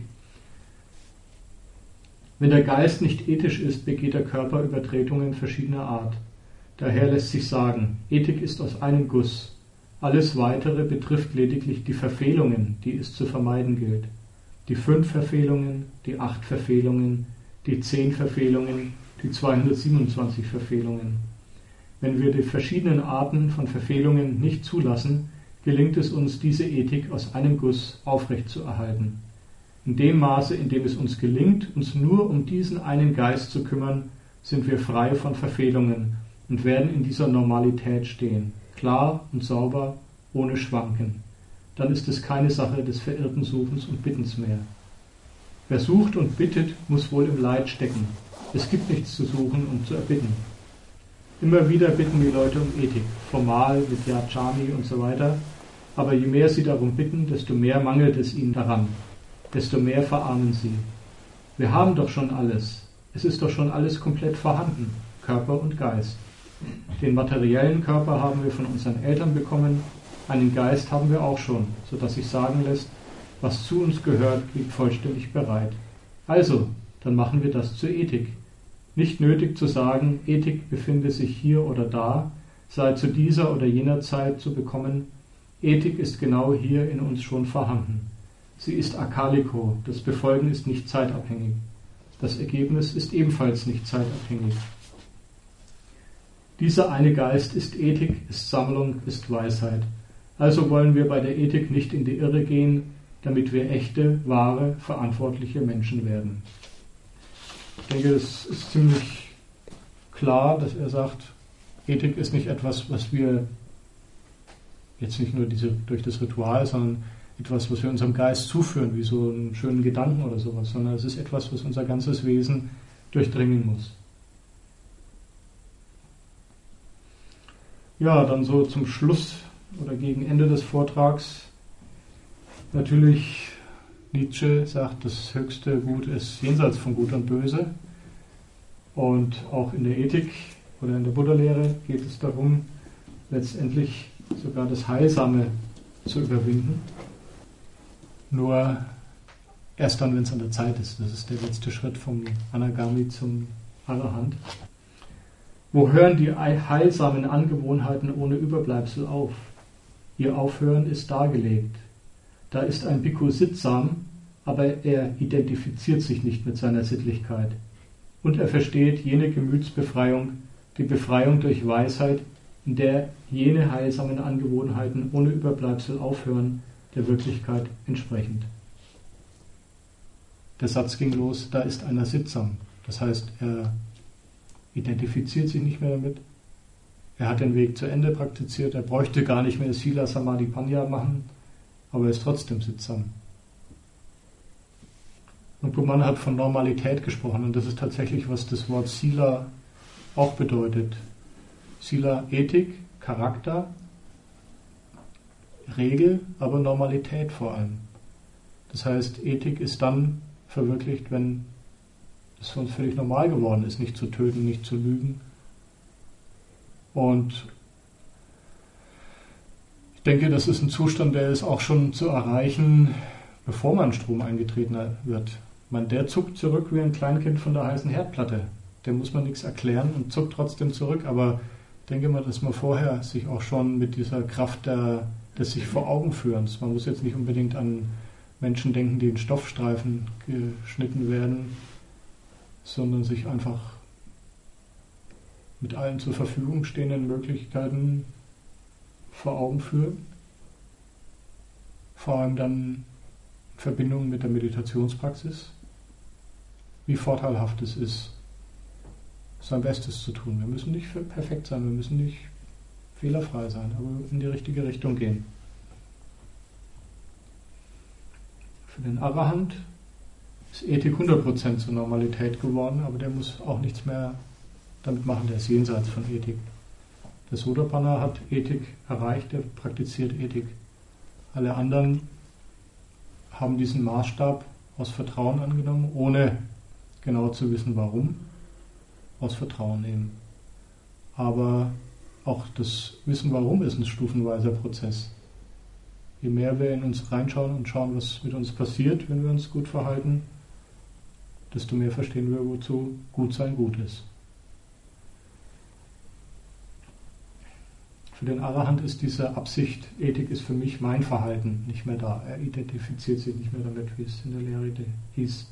Wenn der Geist nicht ethisch ist, begeht der Körper Übertretungen verschiedener Art. Daher lässt sich sagen, Ethik ist aus einem Guss. Alles Weitere betrifft lediglich die Verfehlungen, die es zu vermeiden gilt. Die fünf Verfehlungen, die acht Verfehlungen, die zehn Verfehlungen, die zweihundertsiebenundzwanzig Verfehlungen. Wenn wir die verschiedenen Arten von Verfehlungen nicht zulassen, gelingt es uns, diese Ethik aus einem Guss aufrechtzuerhalten. In dem Maße, in dem es uns gelingt, uns nur um diesen einen Geist zu kümmern, sind wir frei von Verfehlungen und werden in dieser Normalität stehen, klar und sauber, ohne Schwanken. Dann ist es keine Sache des verirrten Suchens und Bittens mehr. Wer sucht und bittet, muss wohl im Leid stecken. Es gibt nichts zu suchen und zu erbitten. Immer wieder bitten die Leute um Ethik, formal mit Yachami und so weiter. Aber je mehr sie darum bitten, desto mehr mangelt es ihnen daran, desto mehr verarmen sie. Wir haben doch schon alles. Es ist doch schon alles komplett vorhanden, Körper und Geist. Den materiellen Körper haben wir von unseren Eltern bekommen, einen Geist haben wir auch schon, sodass sich sagen lässt, was zu uns gehört, liegt vollständig bereit. Also, dann machen wir das zur Ethik. Nicht nötig zu sagen, Ethik befinde sich hier oder da, sei zu dieser oder jener Zeit zu bekommen. Ethik ist genau hier in uns schon vorhanden. Sie ist akaliko, das Befolgen ist nicht zeitabhängig. Das Ergebnis ist ebenfalls nicht zeitabhängig. Dieser eine Geist ist Ethik, ist Sammlung, ist Weisheit. Also wollen wir bei der Ethik nicht in die Irre gehen, damit wir echte, wahre, verantwortliche Menschen werden. Ich denke, es ist ziemlich klar, dass er sagt, Ethik ist nicht etwas, was wir jetzt nicht nur diese, durch das Ritual, sondern etwas, was wir unserem Geist zuführen, wie so einen schönen Gedanken oder sowas, sondern es ist etwas, was unser ganzes Wesen durchdringen muss. Ja, dann so zum Schluss oder gegen Ende des Vortrags natürlich Nietzsche sagt, das höchste Gut ist jenseits von Gut und Böse. Und auch in der Ethik oder in der Buddha-Lehre geht es darum, letztendlich sogar das Heilsame zu überwinden. Nur erst dann, wenn es an der Zeit ist. Das ist der letzte Schritt vom Anagami zum Arahant. Wo hören die heilsamen Angewohnheiten ohne Überbleibsel auf? Ihr Aufhören ist dargelegt. Da ist ein Bhikkhu sittsam, aber er identifiziert sich nicht mit seiner Sittlichkeit. Und er versteht jene Gemütsbefreiung, die Befreiung durch Weisheit, in der jene heilsamen Angewohnheiten ohne Überbleibsel aufhören, der Wirklichkeit entsprechend. Der Satz ging los, da ist einer sittsam. Das heißt, er identifiziert sich nicht mehr damit. Er hat den Weg zu Ende praktiziert. Er bräuchte gar nicht mehr Sila Samadhi Panya machen, aber er ist trotzdem sittsam. Und Brahman hat von Normalität gesprochen und das ist tatsächlich, was das Wort Sila auch bedeutet. Sila, Ethik, Charakter, Regel, aber Normalität vor allem. Das heißt, Ethik ist dann verwirklicht, wenn es für uns völlig normal geworden ist, nicht zu töten, nicht zu lügen. Und ich denke, das ist ein Zustand, der ist auch schon zu erreichen, bevor man Strom eingetreten wird. Man, der zuckt zurück wie ein Kleinkind von der heißen Herdplatte. Dem muss man nichts erklären und zuckt trotzdem zurück. Aber ich denke mal, dass man vorher sich auch schon mit dieser Kraft der, des sich vor Augen führens, man muss jetzt nicht unbedingt an Menschen denken, die in Stoffstreifen geschnitten werden, sondern sich einfach mit allen zur Verfügung stehenden Möglichkeiten vor Augen führen. Vor allem dann in Verbindung mit der Meditationspraxis, wie vorteilhaft es ist, sein Bestes zu tun. Wir müssen nicht perfekt sein, wir müssen nicht fehlerfrei sein, aber in die richtige Richtung gehen. Für den Arahant ist Ethik hundert Prozent zur Normalität geworden, aber der muss auch nichts mehr damit machen, der ist jenseits von Ethik. Der Sotapanna hat Ethik erreicht, der praktiziert Ethik. Alle anderen haben diesen Maßstab aus Vertrauen angenommen, ohne genau zu wissen, warum, aus Vertrauen eben. Aber auch das Wissen, warum, ist ein stufenweiser Prozess. Je mehr wir in uns reinschauen und schauen, was mit uns passiert, wenn wir uns gut verhalten, desto mehr verstehen wir, wozu Gutsein gut ist. Für den Arahant ist diese Absicht, Ethik ist für mich mein Verhalten, nicht mehr da. Er identifiziert sich nicht mehr damit, wie es in der Lehre hieß.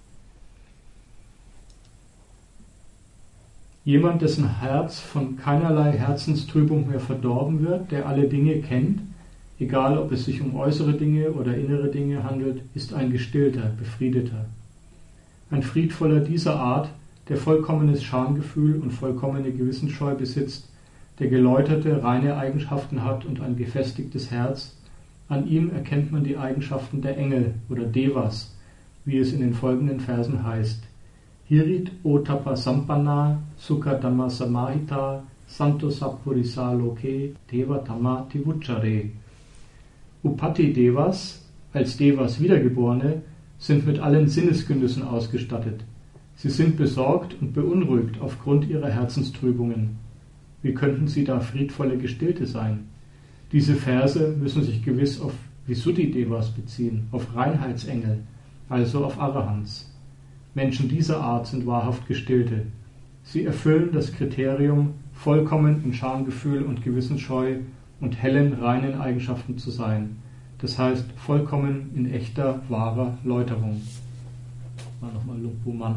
Jemand, dessen Herz von keinerlei Herzenstrübung mehr verdorben wird, der alle Dinge kennt, egal ob es sich um äußere Dinge oder innere Dinge handelt, ist ein gestillter, befriedeter. Ein Friedvoller dieser Art, der vollkommenes Schamgefühl und vollkommene Gewissensscheu besitzt, der geläuterte, reine Eigenschaften hat und ein gefestigtes Herz, an ihm erkennt man die Eigenschaften der Engel oder Devas, wie es in den folgenden Versen heißt. Hirit Otapa Sampanna Sukha Dhamma Samahita Santo Sappurisa Loke Deva Dhamma Tivuchare. Upati Devas, als Devas Wiedergeborene, sind mit allen Sinnesgenüssen ausgestattet. Sie sind besorgt und beunruhigt aufgrund ihrer Herzenstrübungen. Wie könnten sie da friedvolle Gestillte sein? Diese Verse müssen sich gewiss auf Visuddhi-Devas beziehen, auf Reinheitsengel, also auf Arahants. Menschen dieser Art sind wahrhaft Gestillte. Sie erfüllen das Kriterium, vollkommen in Schamgefühl und Gewissensscheu und hellen, reinen Eigenschaften zu sein. Das heißt, vollkommen in echter, wahrer Läuterung. Mal nochmal Lumpu Mann.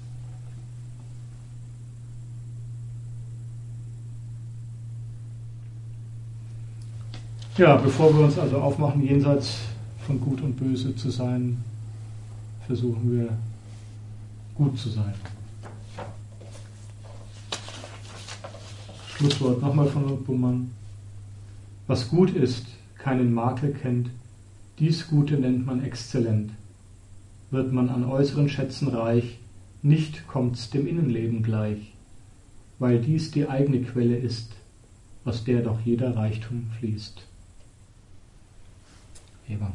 Ja, bevor wir uns also aufmachen, jenseits von Gut und Böse zu sein, versuchen wir gut zu sein. Schlusswort nochmal von Lumpu Mann. Was gut ist, keinen Makel kennt, dies Gute nennt man exzellent. Wird man an äußeren Schätzen reich, nicht kommt's dem Innenleben gleich, weil dies die eigene Quelle ist, aus der doch jeder Reichtum fließt. Eber.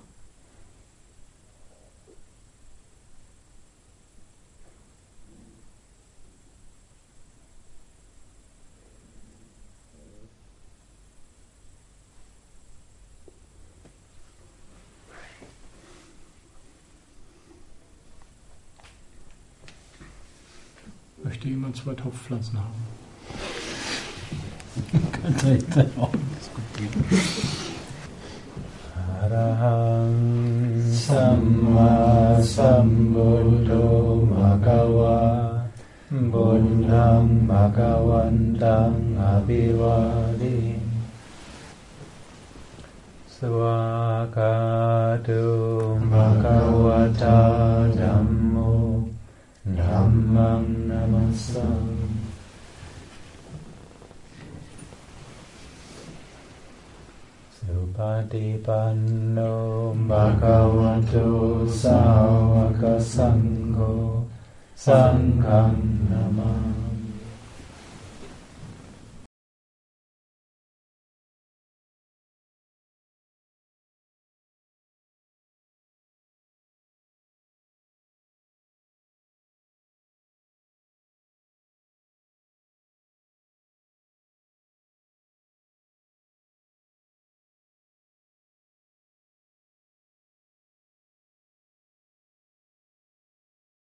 Möchte jemand zwei Topfpflanzen haben? Kann ich dann auch diskutieren. Arahang Samma Sambuddho Bhagava Buddham Bhagavantang Abhivadi Swakatu Bhagavata Dhammo Dhammam Namassam Supatipanno Bhagavato Sāvaka Sangho Sangham Namassam